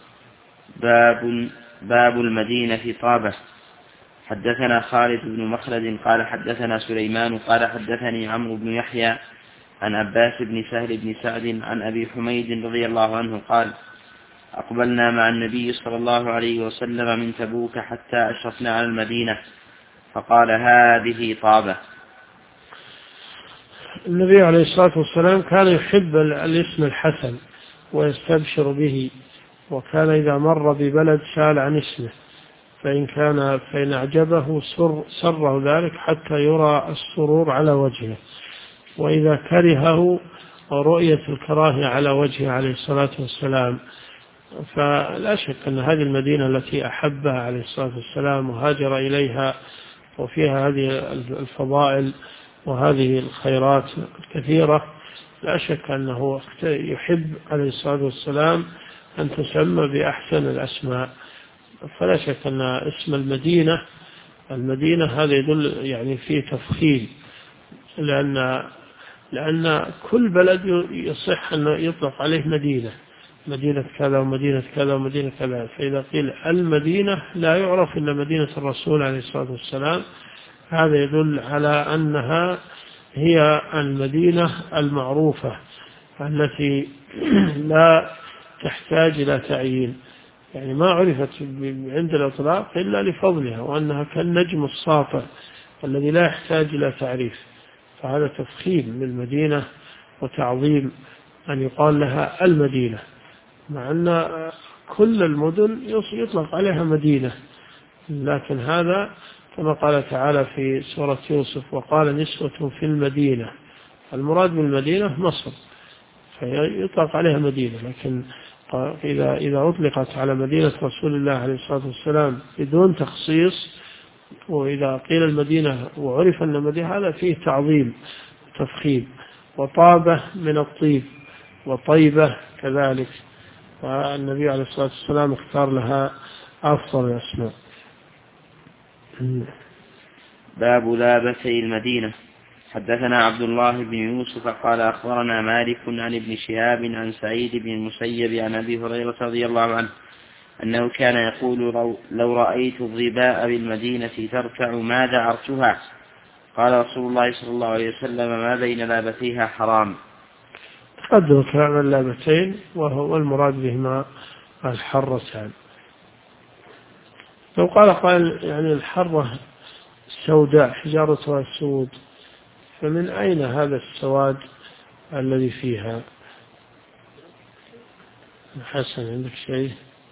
باب المدينة في طابة. حدثنا خالد بن مخلد قال حدثنا سليمان قال حدثني عمرو بن يحيى عن عباس بن سهل بن سعد عن أبي حميد رضي الله عنه قال: أقبلنا مع النبي صلى الله عليه وسلم من تبوك حتى أشرفنا على المدينة، فقال: هذه طابة. النبي عليه الصلاة والسلام كان يحب الاسم الحسن ويستبشر به، وكان إذا مر ببلد سأل عن اسمه، فإن أعجبه سره ذلك حتى يرى السرور على وجهه، وإذا كرهه رؤية الكراهية على وجهه عليه الصلاة والسلام، فلا شك أن هذه المدينة التي أحبها عليه الصلاة والسلام وهاجر إليها وفيها هذه الفضائل وهذه الخيرات الكثيرة، لا شك أنه يحب عليه الصلاة والسلام أن تسمى بأحسن الأسماء. فلا شك أن اسم المدينة هذا يدل يعني فيه تفخيم، لأن كل بلد يصح أن يطلق عليه مدينة كذا ومدينة كذا ومدينة كذا. فإذا قيل المدينة لا يعرف إلا مدينة الرسول عليه الصلاة والسلام، هذا يدل على أنها هي المدينة المعروفة التي لا تحتاج إلى تعيين، يعني ما عرفت عند الإطلاق إلا لفضلها، وأنها كالنجم الساطع الذي لا يحتاج إلى تعريف. فهذا تفخيم للمدينة وتعظيم أن يقال لها المدينة، مع أن كل المدن يطلق عليها مدينة، لكن هذا كما قال تعالى في سورة يوسف: وقال نسوة في المدينة. المراد بالمدينة مصر، فيطلق عليها مدينة. لكن إذا أطلقت على مدينة رسول الله عليه الصلاة والسلام بدون تخصيص، وإذا قيل المدينة وعرف أن المدينة، هذا فيه تعظيم وتفخيم. وطابة من الطيب، وطيبة كذلك، والنبي عليه الصلاة والسلام اختار لها أفضل الأسماء. باب لابتي المدينة. حدثنا عبد الله بن يوسف قال أخبرنا مالك عن ابن شهاب عن سعيد بن المسيب عن أبي هريرة رضي الله عنه أنه كان يقول: لو رأيت الظباء بالمدينة ترتع ما دعرتها. قال رسول الله صلى الله عليه وسلم: ما بين لابتيها حرام. تقدم كلام اللابتين، وهو المراد بهما الحرتان. لو قال يعني الحرة السوداء حجارتها السود، فمن أين هذا السواد الذي فيها؟ حسن، عندك شيء؟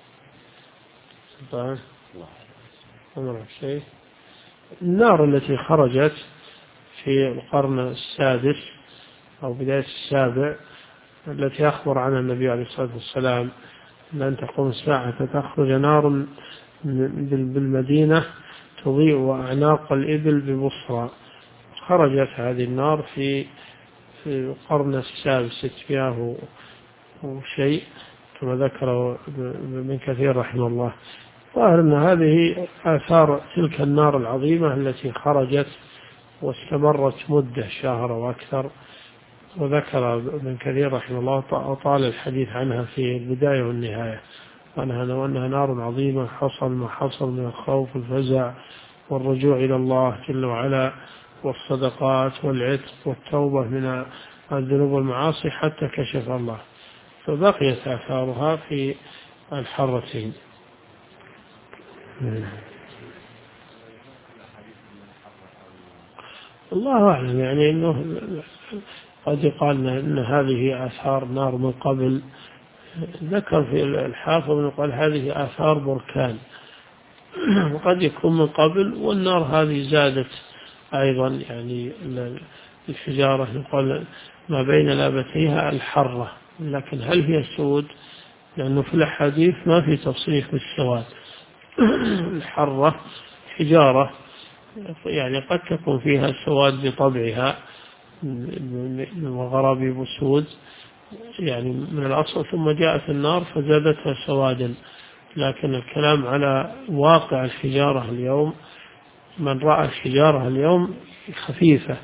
طبعا عندك شيء؟ النار التي خرجت في القرن السادس أو بداية السابع، التي أخبر عنها النبي عليه الصلاة والسلام لن تقوم الساعة تخرج نار بالمدينة تضيء أعناق الإبل ببصرى. خرجت هذه النار في القرن السابع 600 وشيء، كما ذكره ابن كثير رحمه الله. ظاهر أن هذه آثار تلك النار العظيمة التي خرجت واستمرت مدة شهر وأكثر. وذكر ابن كثير رحمه الله أطال الحديث عنها في البداية والنهاية، وأنها نار عظيمة حصل ما حصل من الخوف والفزع والرجوع إلى الله جل وعلا والصدقات والعتق والتوبة من الذنوب والمعاصي حتى كشف الله، فبقيت آثارها في الحرتين. الله أعلم، يعني أنه قد يقال أن هذه آثار نار من قبل. ذكر في الحافظ قال هذه آثار بركان، وقد يكون من قبل، والنار هذه زادت أيضا، يعني الحجارة يقال ما بين لابتيها الحرة، لكن هل هي سود؟ لأنه في الأحاديث ما في تصريح بالسواد. الحرة حجارة يعني قد تكون فيها سواد بطبعها وغرابيب سود يعني من الأصل، ثم جاءت النار فزادتها سوادا. لكن الكلام على واقع الحجارة اليوم، من رأى الحجارة اليوم خفيفة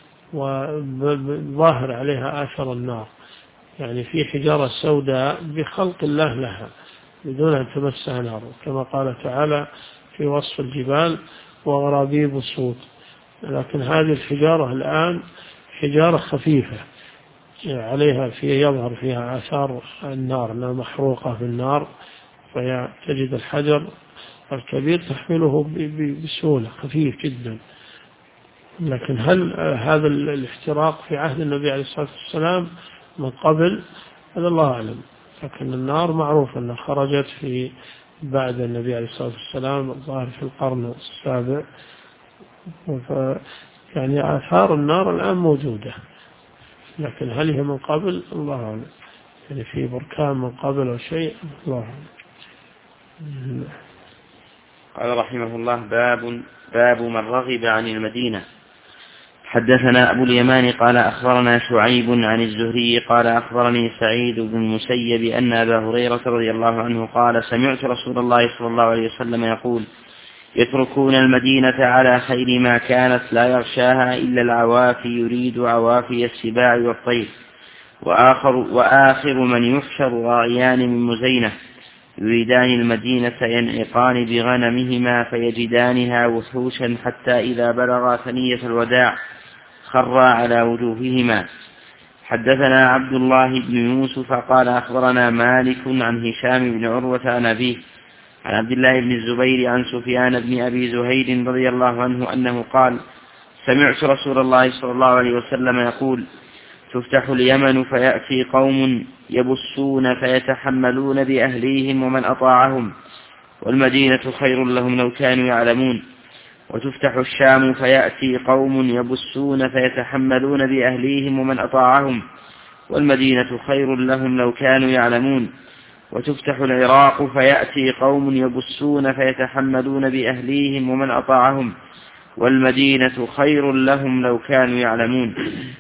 وظاهر عليها آثر النار، يعني في حجارة سوداء بخلق الله لها بدون أن تمسها نار، كما قال تعالى في وصف الجبال: وغرابيب سود. لكن هذه الحجارة الآن حجارة خفيفة عليها يظهر فيها آثار النار، أنها محروقة في النار، فتجد الحجر الكبير تحمله بسهولة، خفيف جدا. لكن هل هذا الاحتراق في عهد النبي عليه الصلاة والسلام من قبل؟ هذا الله أعلم. لكن النار معروف أنها خرجت في بعد النبي عليه الصلاة والسلام، الظاهر في القرن السابع، يعني آثار النار الآن موجودة، لكن هل هي من قبل؟ الله أعلم. يعني في بركان من قبل أو شيء. الله. قال رحمه الله: باب من رغب عن المدينة. حدثنا أبو اليمان قال أخبرنا شعيب عن الزهري قال أخبرني سعيد بن المسيب أن أبا هريرة رضي الله عنه قال: سمعت رسول الله صلى الله عليه وسلم يقول: يتركون المدينة على خير ما كانت لا يغشاها إلا العوافي يريد عوافي السباع والطير، وآخر من يحشر راعيان من مزينة يريدان المدينة ينعقان بغنمهما فيجدانها وحوشا حتى إذا بلغا ثنية الوداع خرا على وجوههما. حدثنا عبد الله بن يوسف قال أخبرنا مالك عن هشام بن عروة عن أبيه عن عبد الله بن الزبير عن سفيان بن أبي زهير رضي الله عنه أنه قال: سمعت رسول الله صلى الله عليه وسلم يقول: تفتح اليمن فيأتي قوم يبصون فيتحملون بأهليهم ومن أطاعهم والمدينة خير لهم لو كانوا يعلمون. وتفتح الشام فيأتي قوم يبصون فيتحملون بأهليهم ومن أطاعهم والمدينة خير لهم لو كانوا يعلمون. وتفتح العراق فيأتي قوم يبصون فيتحملون بأهليهم ومن أطاعهم والمدينة خير لهم لو كانوا يعلمون.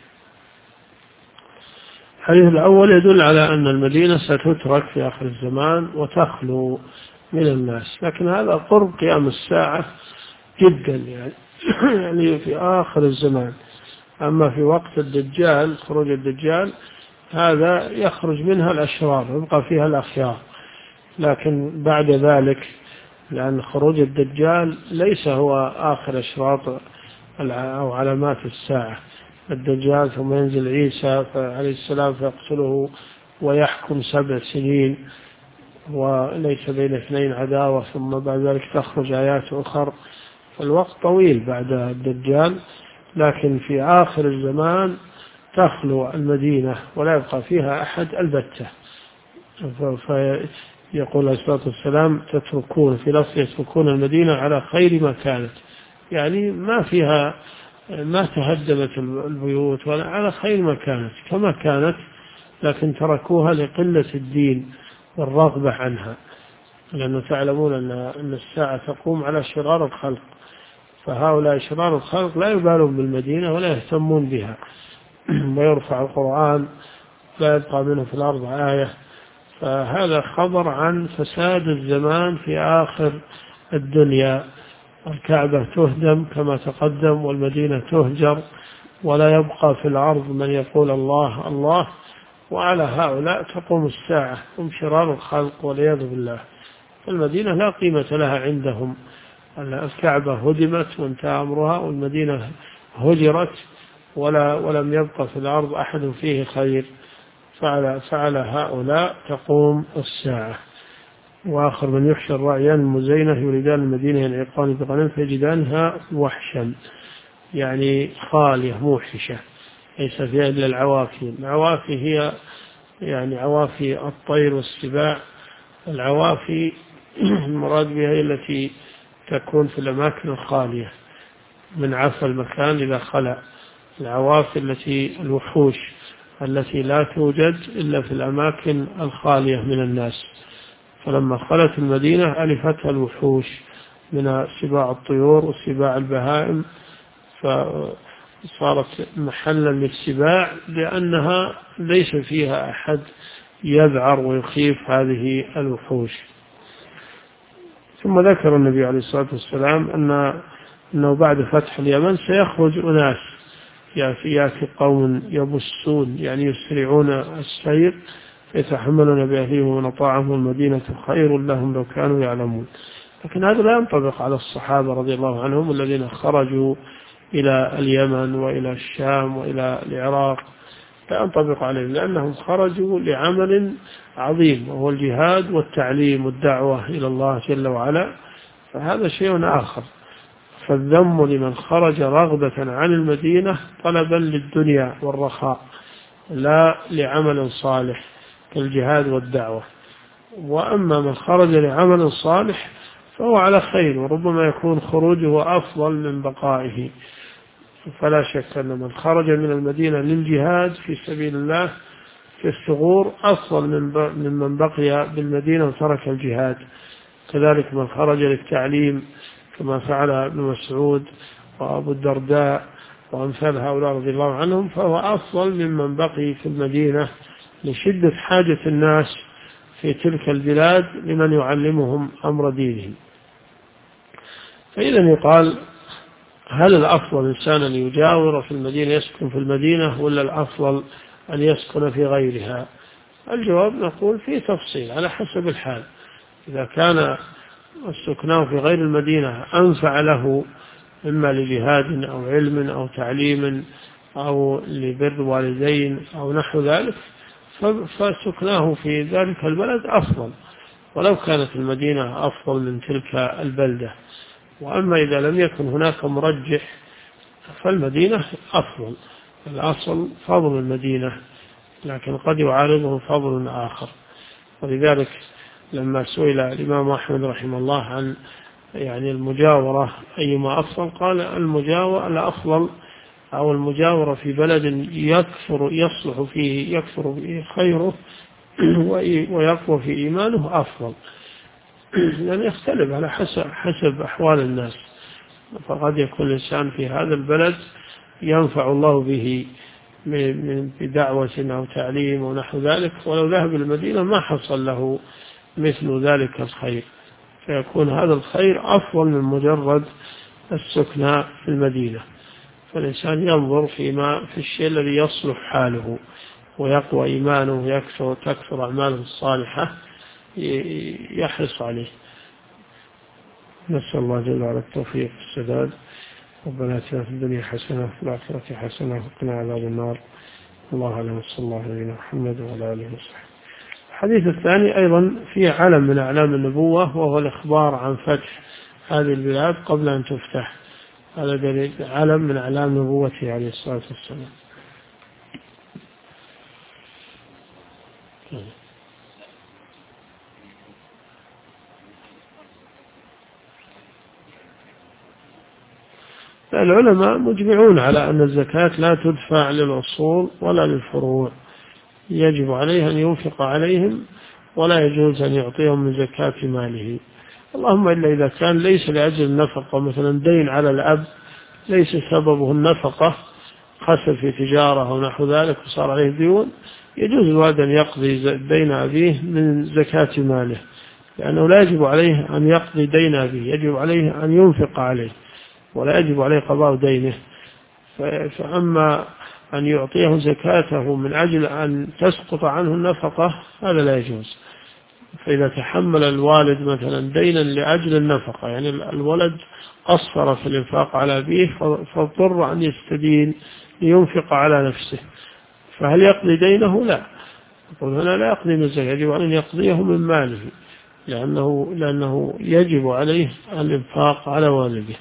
الحديث الأول يدل على أن المدينة ستترك في آخر الزمان وتخلو من الناس، لكن هذا قرب قيام الساعة جدا يعني في آخر الزمان. أما في وقت الدجال، خروج الدجال، هذا يخرج منها الأشرار ويبقى فيها الأخيار. لكن بعد ذلك، لأن خروج الدجال ليس هو آخر أشراط أو علامات الساعة. الدجال ثم ينزل عيسى عليه السلام فيقتله ويحكم 7 سنين وليس بين 2 عداوة، ثم بعد ذلك تخرج آيات أخرى، فالوقت طويل بعد الدجال. لكن في آخر الزمان تخلو المدينة ولا يبقى فيها أحد البتة. فيقول عليه الصلاة والسلام: تتركون، في لفظ يتركون المدينة على خير ما كانت، يعني ما تهدمت البيوت ولا، على خير ما كانت كما كانت، لكن تركوها لقلة الدين والرغبة عنها، لأنه تعلمون أن الساعة تقوم على شرار الخلق، فهؤلاء شرار الخلق لا يبالون بالمدينة ولا يهتمون بها، ويرفع القرآن لا يبقى منه في الأرض آية. فهذا خبر عن فساد الزمان في آخر الدنيا. الكعبة تهدم كما تقدم، والمدينة تهجر، ولا يبقى في الأرض من يقول الله الله، وعلى هؤلاء تقوم الساعة، هم شرار الخلق والعياذ بالله. المدينة لا قيمة لها عندهم. الكعبة هدمت وانتهى أمرها، والمدينة هجرت ولم يبقى في الأرض أحد فيه خير. فعلى هؤلاء تقوم الساعة. وآخر من يحشر راعيان المزينة يريدان المدينة ينعقان بغنم فيجدانها وحشا، يعني خالية موحشة ليس فيها إلا العوافي. العوافي هي يعني عوافي الطير والسباع. العوافي المراد بها هي التي تكون في الأماكن الخالية من عفى المكان إذا خلأ. العوافي الوحوش التي لا توجد إلا في الأماكن الخالية من الناس. فلما خلت المدينة ألفتها الوحوش من سباع الطيور وسباع البهائم، فصارت محلا للسباع لأنها ليس فيها أحد يذعر ويخيف هذه الوحوش. ثم ذكر النبي عليه الصلاة والسلام أنه بعد فتح اليمن سيخرج أناس، يأتي قوم يبصون يعني يسرعون السير يتحملون بأهليهم ومن أطاعهم المدينة خير لهم لو كانوا يعلمون. لكن هذا لا ينطبق على الصحابة رضي الله عنهم الذين خرجوا إلى اليمن وإلى الشام وإلى العراق، لا ينطبق عليهم، لأنهم خرجوا لعمل عظيم وهو الجهاد والتعليم والدعوة إلى الله جل وعلا، فهذا شيء آخر. فالذم لمن خرج رغبة عن المدينة طلبا للدنيا والرخاء لا لعمل صالح كالجهاد والدعوة. وأما من خرج لعمل صالح فهو على خير، وربما يكون خروجه أفضل من بقائه. فلا شك أن من خرج من المدينة للجهاد في سبيل الله في الثغور أفضل ممن بقي بالمدينة وترك الجهاد. كذلك من خرج للتعليم كما فعل ابن مسعود وأبو الدرداء وأمثال هؤلاء رضي الله عنهم، فهو أفضل ممن بقي في المدينة لشدة حاجة الناس في تلك البلاد لمن يعلمهم أمر دينهم. فإذا يقال هل الأفضل إنسان أن يجاور في المدينة يسكن في المدينة ولا الأفضل أن يسكن في غيرها؟ الجواب نقول فيه تفصيل على حسب الحال. إذا كان السكنان في غير المدينة أنفع له إما لجهاد أو علم أو تعليم أو لبر والدين أو نحو ذلك فسكناه في ذلك البلد أفضل، ولو كانت المدينة أفضل من تلك البلدة. وأما إذا لم يكن هناك مرجح فالمدينة أفضل، الأصل فضل المدينة، لكن قد يعارضه فضل آخر. ولذلك لما سئل الإمام أحمد رحمه الله عن المجاورة أيما أفضل، قال المجاورة الأفضل أو المجاورة في بلد يصلح فيه يكثر فيه خيره ويقوى في إيمانه أفضل، لأن يختلف على حسب أحوال الناس. فقد يكون الإنسان في هذا البلد ينفع الله به بدعوة أو تعليم ونحو ذلك، ولو ذهب المدينة ما حصل له مثل ذلك الخير، فيكون هذا الخير أفضل من مجرد السكنى في المدينة. فالإنسان ينظر في الشيء الذي يصلح حاله ويقوى إيمانه وتكثر أعماله الصالحة يحرص عليه. نسأل الله جل وعلا التوفيق والسداد. ربنا آتنا في الدنيا حسنة وفي الآخرة حسنة وقنا عذاب النار. الله أعلم، صلى الله على محمد وعلى آله وصحبه. الحديث الثاني أيضا فيه علم من أعلام النبوة، وهو الإخبار عن فتح هذه البلاد قبل أن تفتح. هذا دليل علم من أعلام نبوته عليه الصلاة والسلام. العلماء مجمعون على أن الزكاة لا تدفع للأصول ولا للفروع، يجب عليه أن ينفق عليهم ولا يجوز أن يعطيهم من زكاة ماله، اللهم إلا إذا كان ليس لأجل النفقة، مثلا دين على الأب ليس سببه النفقة، خسر في تجارة أو نحو ذلك وصار عليه ديون، يجوز الوالد أن يقضي دين أبيه من زكاة ماله، لأنه لا يجب عليه أن يقضي دين أبيه، يجب عليه أن ينفق عليه ولا يجب عليه قضاء دينه. فأما أن يعطيه زكاته من أجل أن تسقط عنه النفقة هذا لا يجوز. فإذا تحمل الوالد مثلا دينا لأجل النفقة، يعني الولد قصر في الإنفاق على أبيه فاضطر أن يستدين لينفق على نفسه، فهل يقضي دينه؟ لا، يقول هنا لا يقضي من الزكاة، يجب أن يقضيه من ماله، لأنه يجب عليه الإنفاق على والده.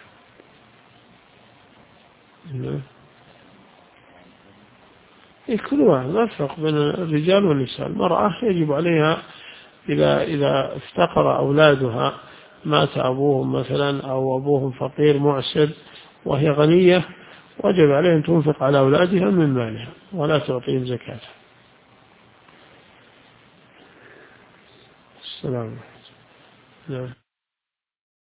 كل واحد نفرق بين الرجال والنساء. المرأة يجب عليها إذا افتقر أولادها، مات أبوهم مثلا أو أبوهم فقير معسر وهي غنية، وجب عليها أن تنفق على أولادها من مالها ولا تعطيهم زكاة. السلام عليكم.